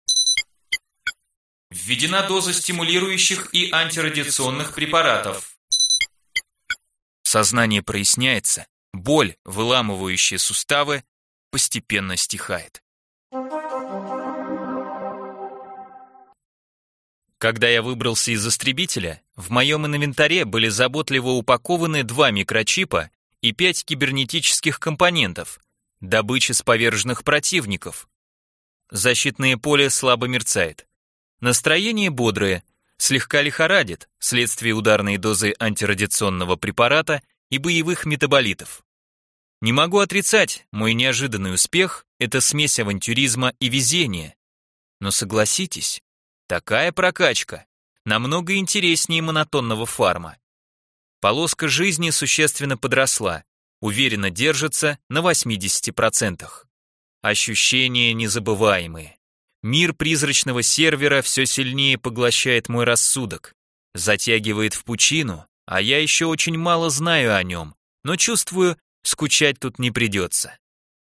Speaker 1: Введена доза стимулирующих и антирадиационных препаратов. Сознание проясняется, боль, выламывающая суставы, постепенно стихает. Когда я выбрался из истребителя, в моем инвентаре были заботливо упакованы два микрочипа и пять кибернетических компонентов, добыча с поверженных противников. Защитное поле слабо мерцает. Настроение бодрое, слегка лихорадит, вследствие ударной дозы антирадиационного препарата и боевых метаболитов. Не могу отрицать, мой неожиданный успех – это смесь авантюризма и везения. Но согласитесь, такая прокачка намного интереснее монотонного фарма. Полоска жизни существенно подросла, уверенно держится на восьмидесяти процентах. Ощущения незабываемые. Мир призрачного сервера все сильнее поглощает мой рассудок, затягивает в пучину, а я еще очень мало знаю о нем, но чувствую, скучать тут не придется.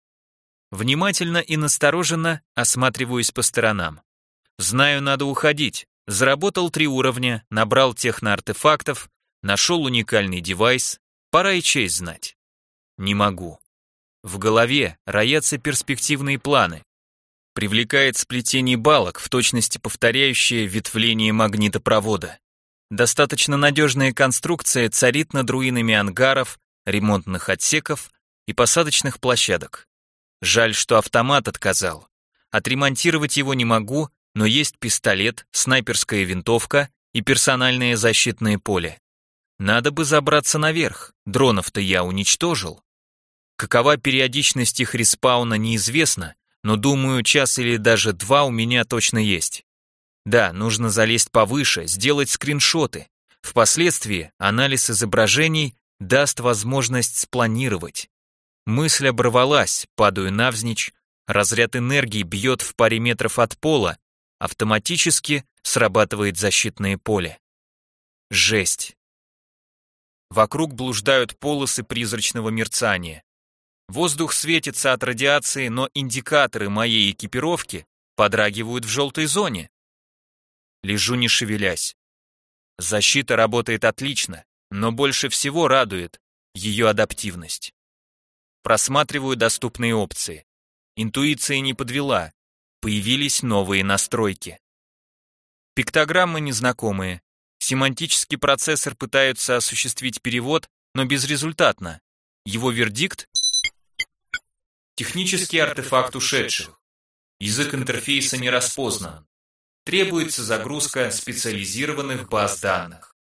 Speaker 1: Внимательно и настороженно осматриваюсь по сторонам. Знаю, надо уходить. Заработал три уровня, набрал техноартефактов, нашел уникальный девайс, пора и честь знать. Не могу. В голове роятся перспективные планы. Привлекает сплетение балок, в точности повторяющее ветвление магнитопровода. Достаточно надежная конструкция царит над руинами ангаров, ремонтных отсеков и посадочных площадок. Жаль, что автомат отказал. Отремонтировать его не могу, но есть пистолет, снайперская винтовка и персональное защитное поле. Надо бы забраться наверх, дронов-то я уничтожил. Какова периодичность их респауна, неизвестно, но думаю, час или даже два у меня точно есть. Да, нужно залезть повыше, сделать скриншоты. Впоследствии анализ изображений даст возможность спланировать. Мысль оборвалась, падаю навзничь, разряд энергии бьет в паре метров от пола, автоматически срабатывает защитное поле. Жесть. Вокруг блуждают полосы призрачного мерцания. Воздух светится от радиации, но индикаторы моей экипировки подрагивают в желтой зоне. Лежу не шевелясь. Защита работает отлично, но больше всего радует ее адаптивность. Просматриваю доступные опции. Интуиция не подвела. Появились новые настройки. Пиктограммы незнакомые. Семантический процессор пытается осуществить перевод, но безрезультатно. Его вердикт — технический артефакт ушедших. Язык интерфейса не распознан. Требуется загрузка специализированных баз данных.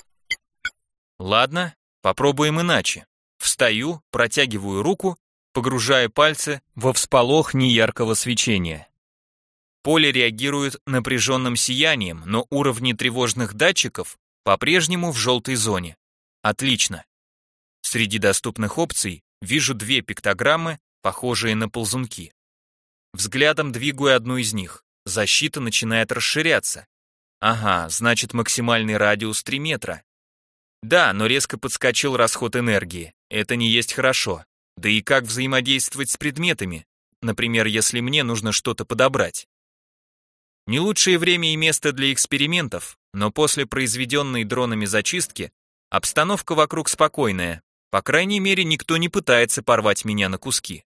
Speaker 1: Ладно, попробуем иначе. Встаю, протягиваю руку, погружая пальцы во всполох неяркого свечения. Поле реагирует напряженным сиянием, но уровни тревожных датчиков по-прежнему в желтой зоне. Отлично. Среди доступных опций вижу две пиктограммы, похожие на ползунки. Взглядом двигаю одну из них. Защита начинает расширяться. Ага, значит максимальный радиус три метра. Да, но резко подскочил расход энергии. Это не есть хорошо. Да и как взаимодействовать с предметами? Например, если мне нужно что-то подобрать. Не лучшее время и место для экспериментов, но после произведенной дронами зачистки обстановка вокруг спокойная. По крайней мере, никто не пытается порвать меня на куски.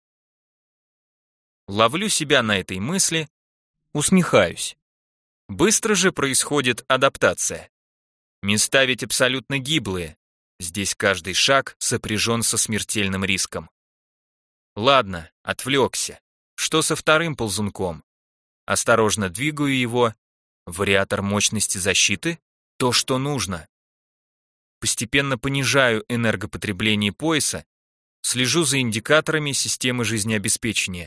Speaker 1: Ловлю себя на этой мысли, усмехаюсь. Быстро же происходит адаптация. Места ведь абсолютно гиблые. Здесь каждый шаг сопряжен со смертельным риском. Ладно, отвлекся. Что со вторым ползунком? Осторожно двигаю его. Вариатор мощности защиты? То, что нужно. Постепенно понижаю энергопотребление пояса, слежу за индикаторами системы жизнеобеспечения.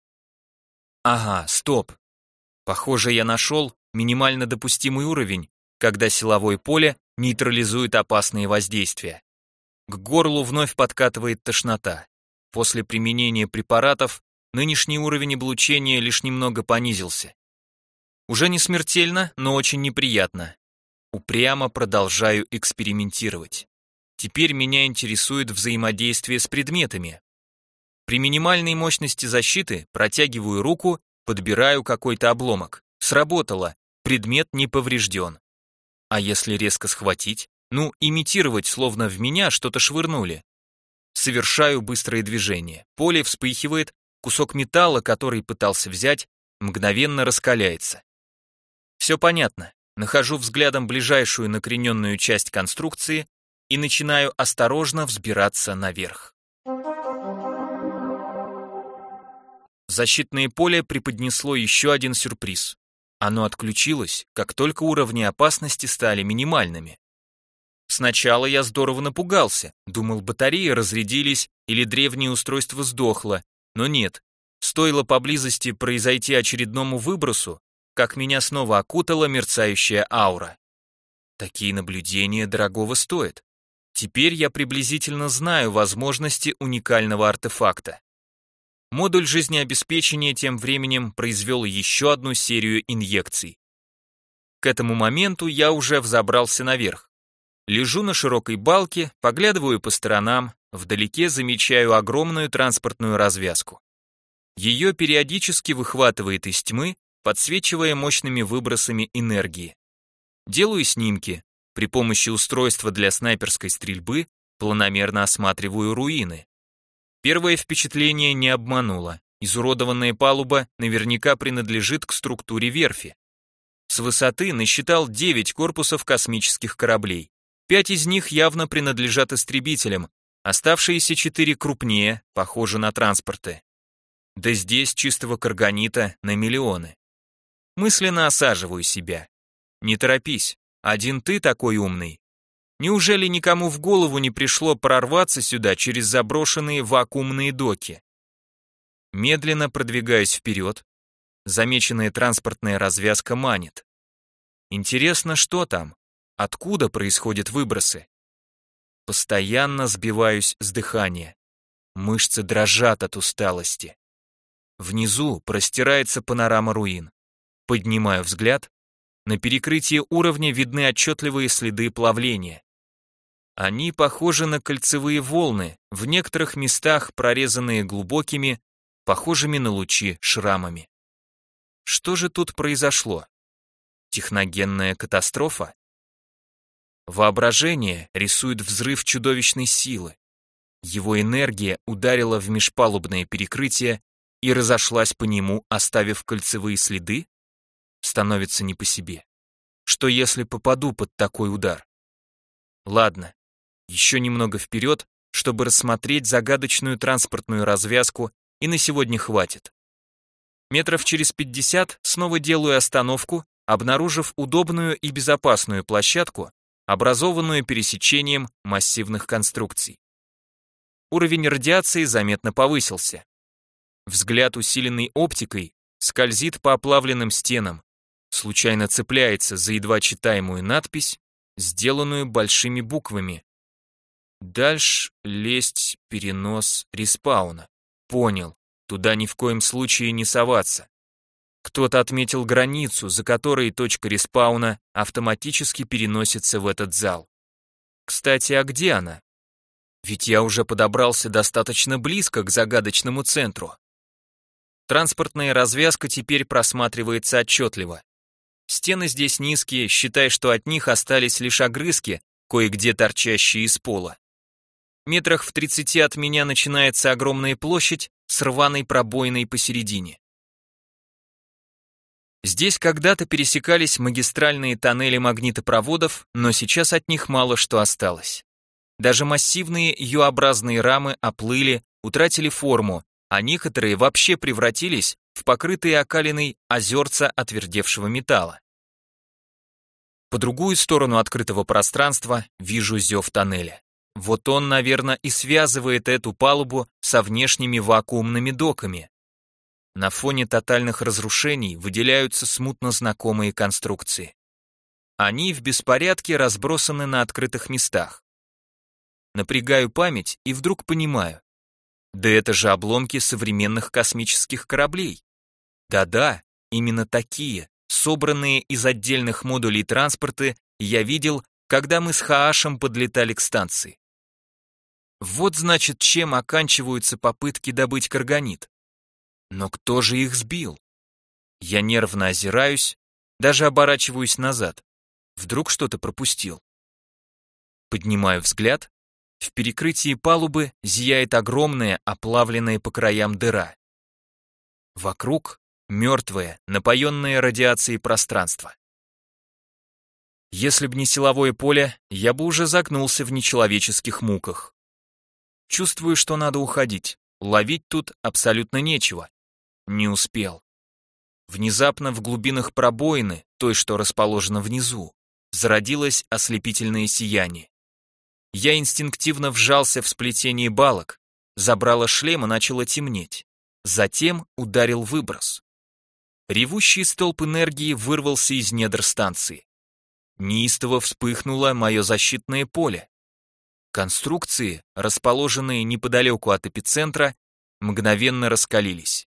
Speaker 1: Ага, стоп. Похоже, я нашел минимально допустимый уровень, когда силовое поле нейтрализует опасные воздействия. К горлу вновь подкатывает тошнота. После применения препаратов нынешний уровень облучения лишь немного понизился. Уже не смертельно, но очень неприятно. Упрямо продолжаю экспериментировать. Теперь меня интересует взаимодействие с предметами. При минимальной мощности защиты протягиваю руку, подбираю какой-то обломок. Сработало, предмет не поврежден. А если резко схватить? Ну, имитировать, словно в меня что-то швырнули. Совершаю быстрое движение. Поле вспыхивает, кусок металла, который пытался взять, мгновенно раскаляется. Все понятно. Нахожу взглядом ближайшую накрененную часть конструкции и начинаю осторожно взбираться наверх. Защитное поле преподнесло еще один сюрприз. Оно отключилось, как только уровни опасности стали минимальными. Сначала я здорово напугался, думал, батареи разрядились или древнее устройство сдохло, но нет. Стоило поблизости произойти очередному выбросу, как меня снова окутала мерцающая аура. Такие наблюдения дорогого стоят. Теперь я приблизительно знаю возможности уникального артефакта. Модуль жизнеобеспечения тем временем произвел еще одну серию инъекций. К этому моменту я уже взобрался наверх. Лежу на широкой балке, поглядываю по сторонам, вдалеке замечаю огромную транспортную развязку. Ее периодически выхватывает из тьмы, подсвечивая мощными выбросами энергии. Делаю снимки. При помощи устройства для снайперской стрельбы планомерно осматриваю руины. Первое впечатление не обмануло. Изуродованная палуба наверняка принадлежит к структуре верфи. С высоты насчитал девять корпусов космических кораблей. Пять из них явно принадлежат истребителям, оставшиеся четыре крупнее, похожи на транспорты. Да здесь чистого карганита на миллионы. Мысленно осаживаю себя. Не торопись, один ты такой умный. Неужели никому в голову не пришло прорваться сюда через заброшенные вакуумные доки? Медленно продвигаюсь вперед. Замеченная транспортная развязка манит. Интересно, что там? Откуда происходят выбросы? Постоянно сбиваюсь с дыхания. Мышцы дрожат от усталости. Внизу простирается панорама руин. Поднимаю взгляд. На перекрытии уровня видны отчетливые следы плавления. Они похожи на кольцевые волны, в некоторых местах прорезанные глубокими, похожими на лучи шрамами. Что же тут произошло? Техногенная катастрофа? Воображение рисует взрыв чудовищной силы. Его энергия ударила в межпалубное перекрытие и разошлась по нему, оставив кольцевые следы? Становится не по себе. Что если попаду под такой удар? Ладно, еще немного вперед, чтобы рассмотреть загадочную транспортную развязку, и на сегодня хватит. Метров через пятьдесят снова делаю остановку, обнаружив удобную и безопасную площадку, образованную пересечением массивных конструкций. Уровень радиации заметно повысился. Взгляд, усиленный оптикой, скользит по оплавленным стенам, случайно цепляется за едва читаемую надпись, сделанную большими буквами. Дальше лезть, перенос, респауна. Понял, туда ни в коем случае не соваться. Кто-то отметил границу, за которой точка респауна автоматически переносится в этот зал. Кстати, а где она? Ведь я уже подобрался достаточно близко к загадочному центру. Транспортная развязка теперь просматривается отчетливо. Стены здесь низкие, считай, что от них остались лишь огрызки, кое-где торчащие из пола. Метрах в тридцати от меня начинается огромная площадь с рваной пробоиной посередине. Здесь когда-то пересекались магистральные тоннели магнитопроводов, но сейчас от них мало что осталось. Даже массивные ю-образные рамы оплыли, утратили форму, а некоторые вообще превратились в покрытые окалиной озерца отвердевшего металла. По другую сторону открытого пространства вижу зев тоннеля. Вот он, наверное, и связывает эту палубу со внешними вакуумными доками. На фоне тотальных разрушений выделяются смутно знакомые конструкции. Они в беспорядке разбросаны на открытых местах. Напрягаю память и вдруг понимаю. Да это же обломки современных космических кораблей. Да-да, именно такие, собранные из отдельных модулей транспорта, я видел, когда мы с Хаашем подлетали к станции. Вот значит, чем оканчиваются попытки добыть карганит. Но кто же их сбил? Я нервно озираюсь, даже оборачиваюсь назад. Вдруг что-то пропустил. Поднимаю взгляд. В перекрытии палубы зияет огромная, оплавленная по краям дыра. Вокруг мертвое, напоенное радиацией пространство. Если б не силовое поле, я бы уже загнулся в нечеловеческих муках. Чувствую, что надо уходить. Ловить тут абсолютно нечего. Не успел. Внезапно в глубинах пробоины, той, что расположена внизу, зародилось ослепительное сияние. Я инстинктивно вжался в сплетение балок, забрало шлема, начало темнеть. Затем ударил выброс. Ревущий столб энергии вырвался из недр станции. Неистово вспыхнуло мое защитное поле. Конструкции, расположенные неподалеку от эпицентра, мгновенно раскалились.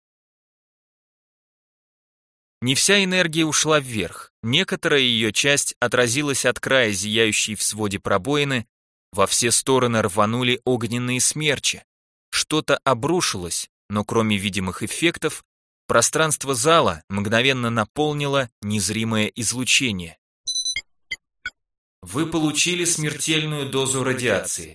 Speaker 1: Не вся энергия ушла вверх, некоторая ее часть отразилась от края зияющей в своде пробоины, во все стороны рванули огненные смерчи. Что-то обрушилось, но кроме видимых эффектов, пространство зала мгновенно наполнило незримое излучение. Вы получили смертельную дозу радиации.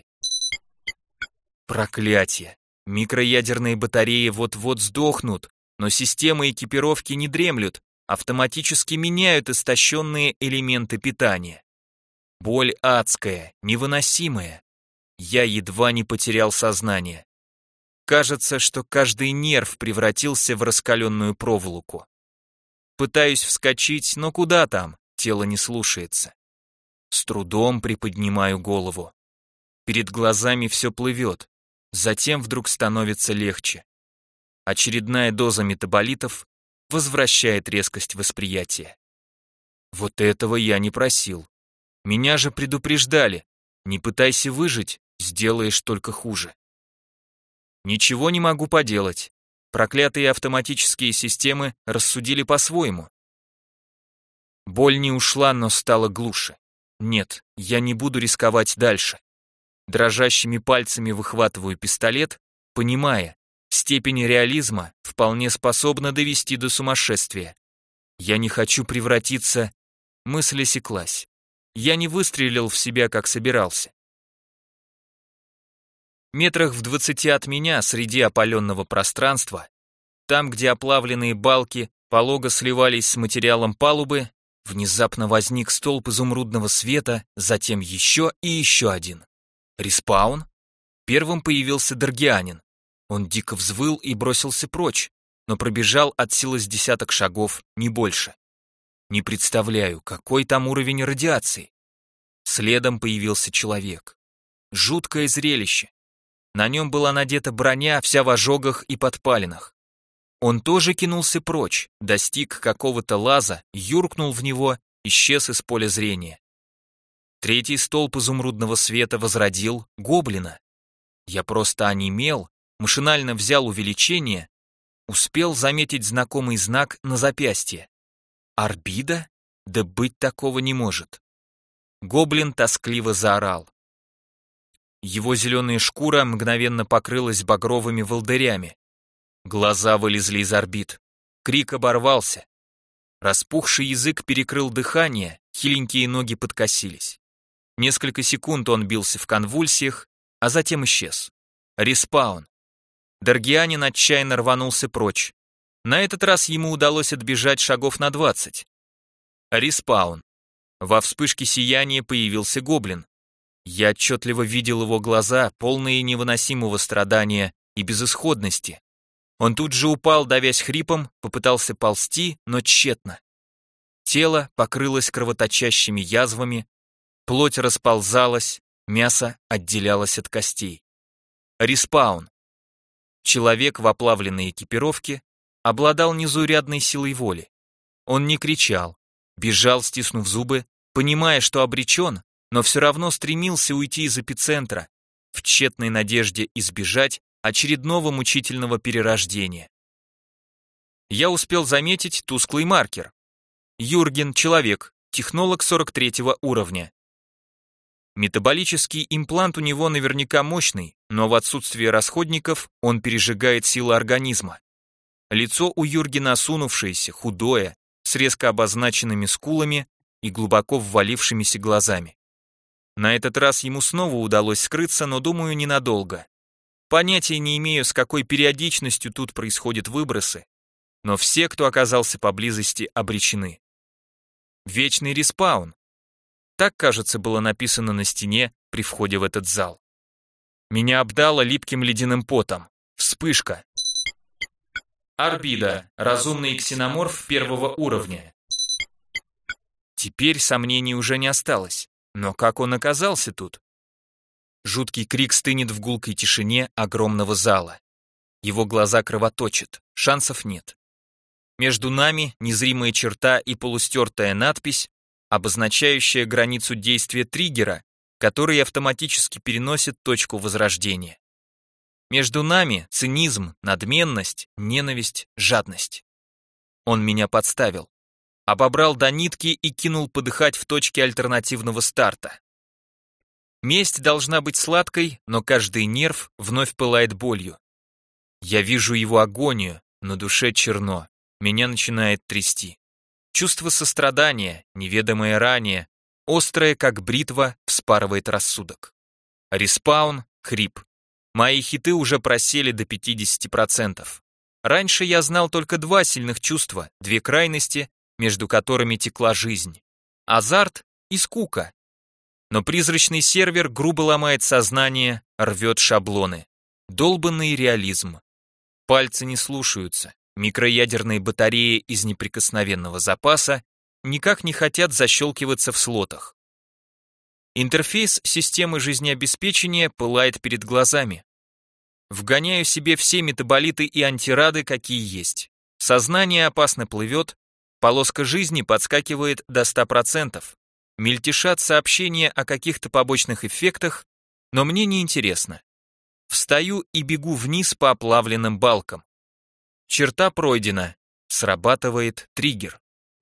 Speaker 1: Проклятие! Микроядерные батареи вот-вот сдохнут, но системы экипировки не дремлют, автоматически меняют истощенные элементы питания. Боль адская, невыносимая. Я едва не потерял сознание. Кажется, что каждый нерв превратился в раскаленную проволоку. Пытаюсь вскочить, но куда там, тело не слушается. С трудом приподнимаю голову. Перед глазами все плывет, затем вдруг становится легче. Очередная доза метаболитов возвращает резкость восприятия. Вот этого я не просил. Меня же предупреждали, не пытайся выжить, сделаешь только хуже. Ничего не могу поделать. Проклятые автоматические системы рассудили по-своему. Боль не ушла, но стала глуше. Нет, я не буду рисковать дальше. Дрожащими пальцами выхватываю пистолет, понимая, степень реализма вполне способна довести до сумасшествия. Я не хочу превратиться... Мысль осеклась. Я не выстрелил в себя, как собирался. Метрах в двадцати от меня, среди опаленного пространства, там, где оплавленные балки полого сливались с материалом палубы, внезапно возник столб изумрудного света, затем еще и еще один. Респаун? Первым появился Даргианин. Он дико взвыл и бросился прочь, но пробежал от силы с десяток шагов, не больше. Не представляю, какой там уровень радиации. Следом появился человек. Жуткое зрелище. На нем была надета броня, вся в ожогах и подпалинах. Он тоже кинулся прочь, достиг какого-то лаза, юркнул в него, исчез из поля зрения. Третий столб изумрудного света возродил гоблина. Я просто онемел, машинально взял увеличение, успел заметить знакомый знак на запястье. Орбида? Да быть такого не может. Гоблин тоскливо заорал. Его зеленая шкура мгновенно покрылась багровыми волдырями. Глаза вылезли из орбит. Крик оборвался. Распухший язык перекрыл дыхание, хиленькие ноги подкосились. Несколько секунд он бился в конвульсиях, а затем исчез. Респаун. Даргианин отчаянно рванулся прочь. На этот раз ему удалось отбежать шагов на двадцать. Респаун. Во вспышке сияния появился гоблин. Я отчетливо видел его глаза, полные невыносимого страдания и безысходности. Он тут же упал, давясь хрипом, попытался ползти, но тщетно. Тело покрылось кровоточащими язвами, плоть расползалась, мясо отделялось от костей. Респаун. Человек в оплавленной экипировке обладал незаурядной силой воли. Он не кричал, бежал, стиснув зубы, понимая, что обречен, но все равно стремился уйти из эпицентра, в тщетной надежде избежать очередного мучительного перерождения. Я успел заметить тусклый маркер. Юрген, человек, технолог сорок третьего уровня. Метаболический имплант у него наверняка мощный, но в отсутствие расходников он пережигает силы организма. Лицо у Юргена осунувшееся, худое, с резко обозначенными скулами и глубоко ввалившимися глазами. На этот раз ему снова удалось скрыться, но, думаю, ненадолго. Понятия не имею, с какой периодичностью тут происходят выбросы, но все, кто оказался поблизости, обречены. Вечный респаун. Так, кажется, было написано на стене при входе в этот зал. Меня обдало липким ледяным потом. Вспышка. Орбида. Разумный ксеноморф первого уровня. Теперь сомнений уже не осталось. Но как он оказался тут? Жуткий крик стынет в гулкой тишине огромного зала. Его глаза кровоточат, шансов нет. Между нами незримая черта и полустертая надпись, обозначающая границу действия триггера, который автоматически переносит точку возрождения. Между нами цинизм, надменность, ненависть, жадность. Он меня подставил. Обобрал до нитки и кинул подыхать в точке альтернативного старта. Месть должна быть сладкой, но каждый нерв вновь пылает болью. Я вижу его агонию, на душе черно, меня начинает трясти. Чувство сострадания, неведомое ранее, острое, как бритва, вспарывает рассудок. Респаун, хрип. Мои хиты уже просели до пятидесяти процентов. Раньше я знал только два сильных чувства, две крайности, между которыми текла жизнь. Азарт и скука. Но призрачный сервер грубо ломает сознание, рвет шаблоны. Долбанный реализм. Пальцы не слушаются. Микроядерные батареи из неприкосновенного запаса никак не хотят защелкиваться в слотах. Интерфейс системы жизнеобеспечения пылает перед глазами. Вгоняю себе все метаболиты и антирады, какие есть. Сознание опасно плывет, полоска жизни подскакивает до ста процентов. Мельтешат сообщения о каких-то побочных эффектах, но мне не интересно. Встаю и бегу вниз по оплавленным балкам. Черта пройдена. Срабатывает триггер.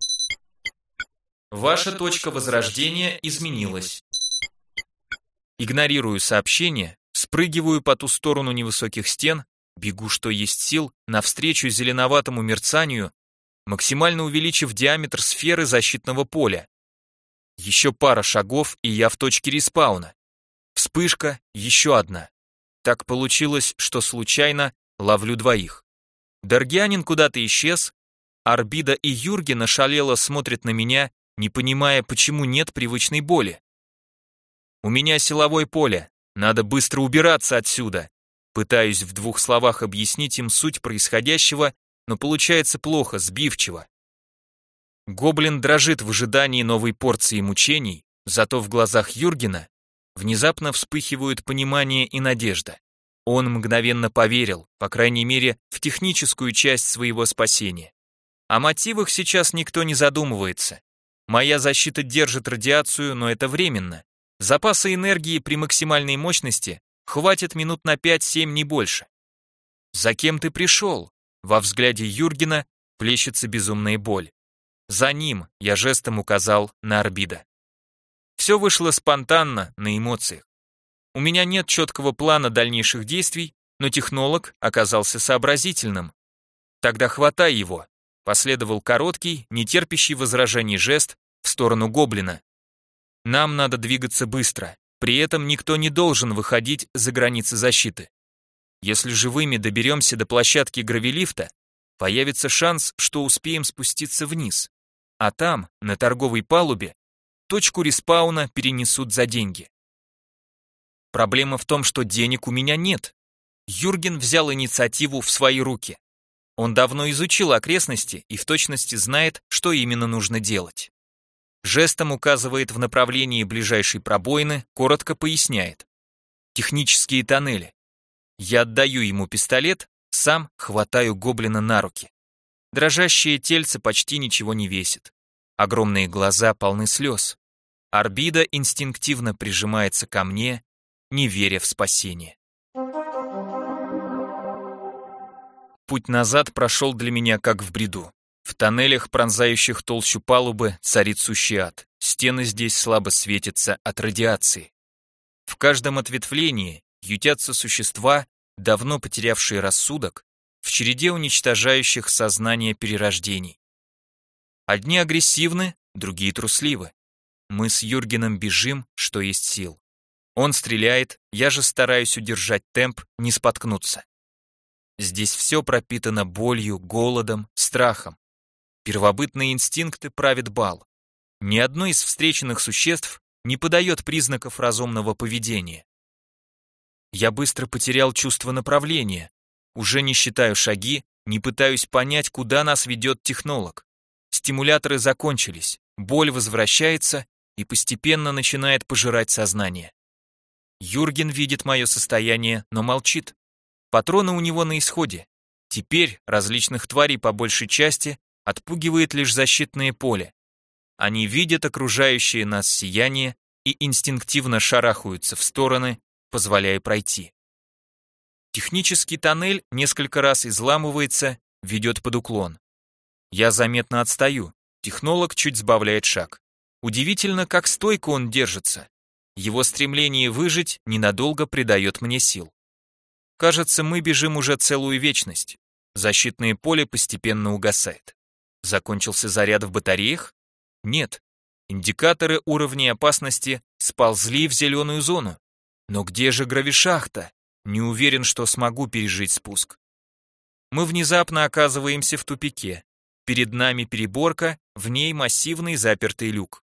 Speaker 1: Ваша точка возрождения изменилась. Игнорирую сообщение, спрыгиваю по ту сторону невысоких стен, бегу что есть сил, навстречу зеленоватому мерцанию, максимально увеличив диаметр сферы защитного поля. Еще пара шагов, и я в точке респауна. Вспышка, еще одна. Так получилось, что случайно ловлю двоих. Даргианин куда-то исчез, Арбида и Юрген ошалело смотрят на меня, не понимая, почему нет привычной боли. «У меня силовое поле, надо быстро убираться отсюда». Пытаюсь в двух словах объяснить им суть происходящего, но получается плохо, сбивчиво. Гоблин дрожит в ожидании новой порции мучений, зато в глазах Юргена внезапно вспыхивают понимание и надежда. Он мгновенно поверил, по крайней мере, в техническую часть своего спасения. О мотивах сейчас никто не задумывается. Моя защита держит радиацию, но это временно. Запаса энергии при максимальной мощности хватит минут на пять-семь, не больше. «За кем ты пришел?» Во взгляде Юргена плещется безумная боль. «За ним», я жестом указал на Арбида. Все вышло спонтанно, на эмоциях. У меня нет четкого плана дальнейших действий, но технолог оказался сообразительным. «Тогда хватай его», последовал короткий, нетерпящий возражений жест в сторону гоблина. «Нам надо двигаться быстро, при этом никто не должен выходить за границы защиты. Если живыми доберемся до площадки гравилифта, появится шанс, что успеем спуститься вниз, а там, на торговой палубе, точку респауна перенесут за деньги». Проблема в том, что денег у меня нет. Юрген взял инициативу в свои руки. Он давно изучил окрестности и в точности знает, что именно нужно делать. Жестом указывает в направлении ближайшей пробоины, коротко поясняет. Технические тоннели. Я отдаю ему пистолет, сам хватаю гоблина на руки. Дрожащее тельце почти ничего не весит. Огромные глаза полны слез. Арбида инстинктивно прижимается ко мне, не веря в спасение. Путь назад прошел для меня как в бреду. В тоннелях, пронзающих толщу палубы, царит сущий ад. Стены здесь слабо светятся от радиации. В каждом ответвлении ютятся существа, давно потерявшие рассудок, в череде уничтожающих сознание перерождений. Одни агрессивны, другие трусливы. Мы с Юргеном бежим, что есть сил. Он стреляет, я же стараюсь удержать темп, не споткнуться. Здесь все пропитано болью, голодом, страхом. Первобытные инстинкты правят бал. Ни одно из встреченных существ не подает признаков разумного поведения. Я быстро потерял чувство направления. Уже не считаю шаги, не пытаюсь понять, куда нас ведет технолог. Стимуляторы закончились, боль возвращается и постепенно начинает пожирать сознание. Юрген видит мое состояние, но молчит. Патроны у него на исходе. Теперь различных тварей по большей части отпугивает лишь защитное поле. Они видят окружающее нас сияние и инстинктивно шарахаются в стороны, позволяя пройти. Технический тоннель несколько раз изламывается, ведет под уклон. Я заметно отстаю, технолог чуть сбавляет шаг. Удивительно, как стойко он держится. Его стремление выжить ненадолго придает мне сил. Кажется, мы бежим уже целую вечность. Защитное поле постепенно угасает. Закончился заряд в батареях? Нет. Индикаторы уровней опасности сползли в зеленую зону. Но где же гравишахта? Не уверен, что смогу пережить спуск. Мы внезапно оказываемся в тупике. Перед нами переборка, в ней массивный запертый люк.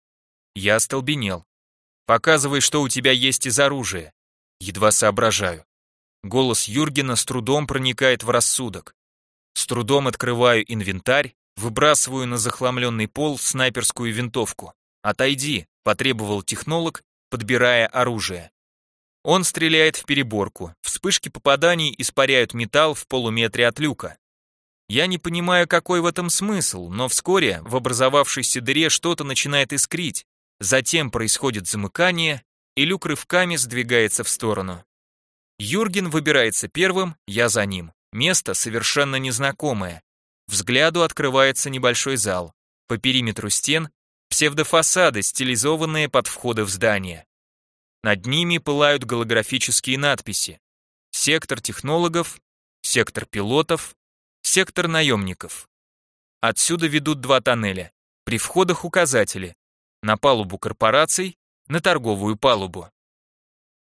Speaker 1: Я остолбенел. «Показывай, что у тебя есть из оружия». Едва соображаю. Голос Юргена с трудом проникает в рассудок. С трудом открываю инвентарь, выбрасываю на захламленный пол снайперскую винтовку. «Отойди», — потребовал технолог, подбирая оружие. Он стреляет в переборку. Вспышки попаданий испаряют металл в полуметре от люка. Я не понимаю, какой в этом смысл, но вскоре в образовавшейся дыре что-то начинает искрить. Затем происходит замыкание, и люк рывками сдвигается в сторону. Юрген выбирается первым, я за ним. Место совершенно незнакомое. Взгляду открывается небольшой зал. По периметру стен псевдофасады, стилизованные под входы в здание. Над ними пылают голографические надписи. Сектор технологов, сектор пилотов, сектор наемников. Отсюда ведут два тоннеля. При входах указатели. На палубу корпораций, на торговую палубу.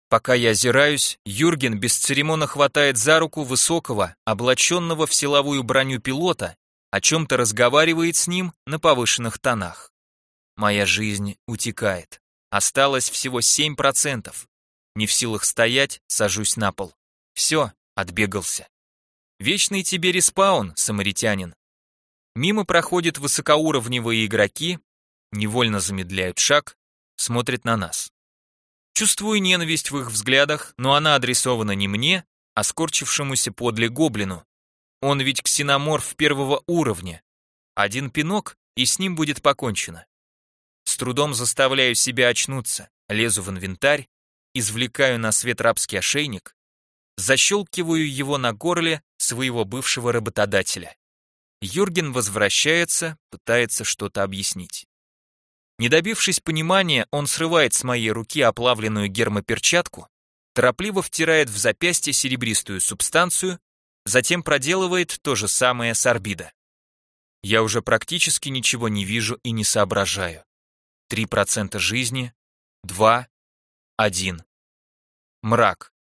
Speaker 1: Пока я озираюсь, Юрген бесцеремонно хватает за руку высокого, облаченного в силовую броню пилота, о чем-то разговаривает с ним на повышенных тонах. Моя жизнь утекает. Осталось всего семь процентов. Не в силах стоять, сажусь на пол. Все, отбегался. Вечный тебе респаун, самаритянин. Мимо проходят высокоуровневые игроки, невольно замедляют шаг, смотрят на нас. Чувствую ненависть в их взглядах, но она адресована не мне, а скорчившемуся подле гоблину. Он ведь ксеноморф первого уровня. Один пинок, и с ним будет покончено. С трудом заставляю себя очнуться, лезу в инвентарь, извлекаю на свет рабский ошейник, защелкиваю его на горле своего бывшего работодателя. Юрген возвращается, пытается что-то объяснить. Не добившись понимания, он срывает с моей руки оплавленную гермоперчатку, торопливо втирает в запястье серебристую субстанцию, затем проделывает то же самое с орбидо. Я уже практически ничего не вижу и не соображаю. Три процента жизни, два, один. Мрак.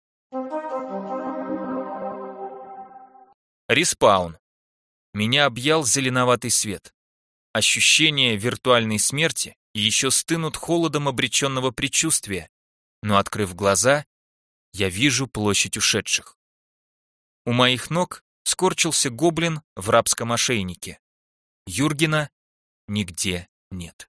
Speaker 1: Респаун. Меня объял зеленоватый свет. Ощущения виртуальной смерти еще стынут холодом обреченного предчувствия, но, открыв глаза, я вижу площадь ушедших. У моих ног скорчился гоблин в рабском ошейнике. Юргена нигде нет.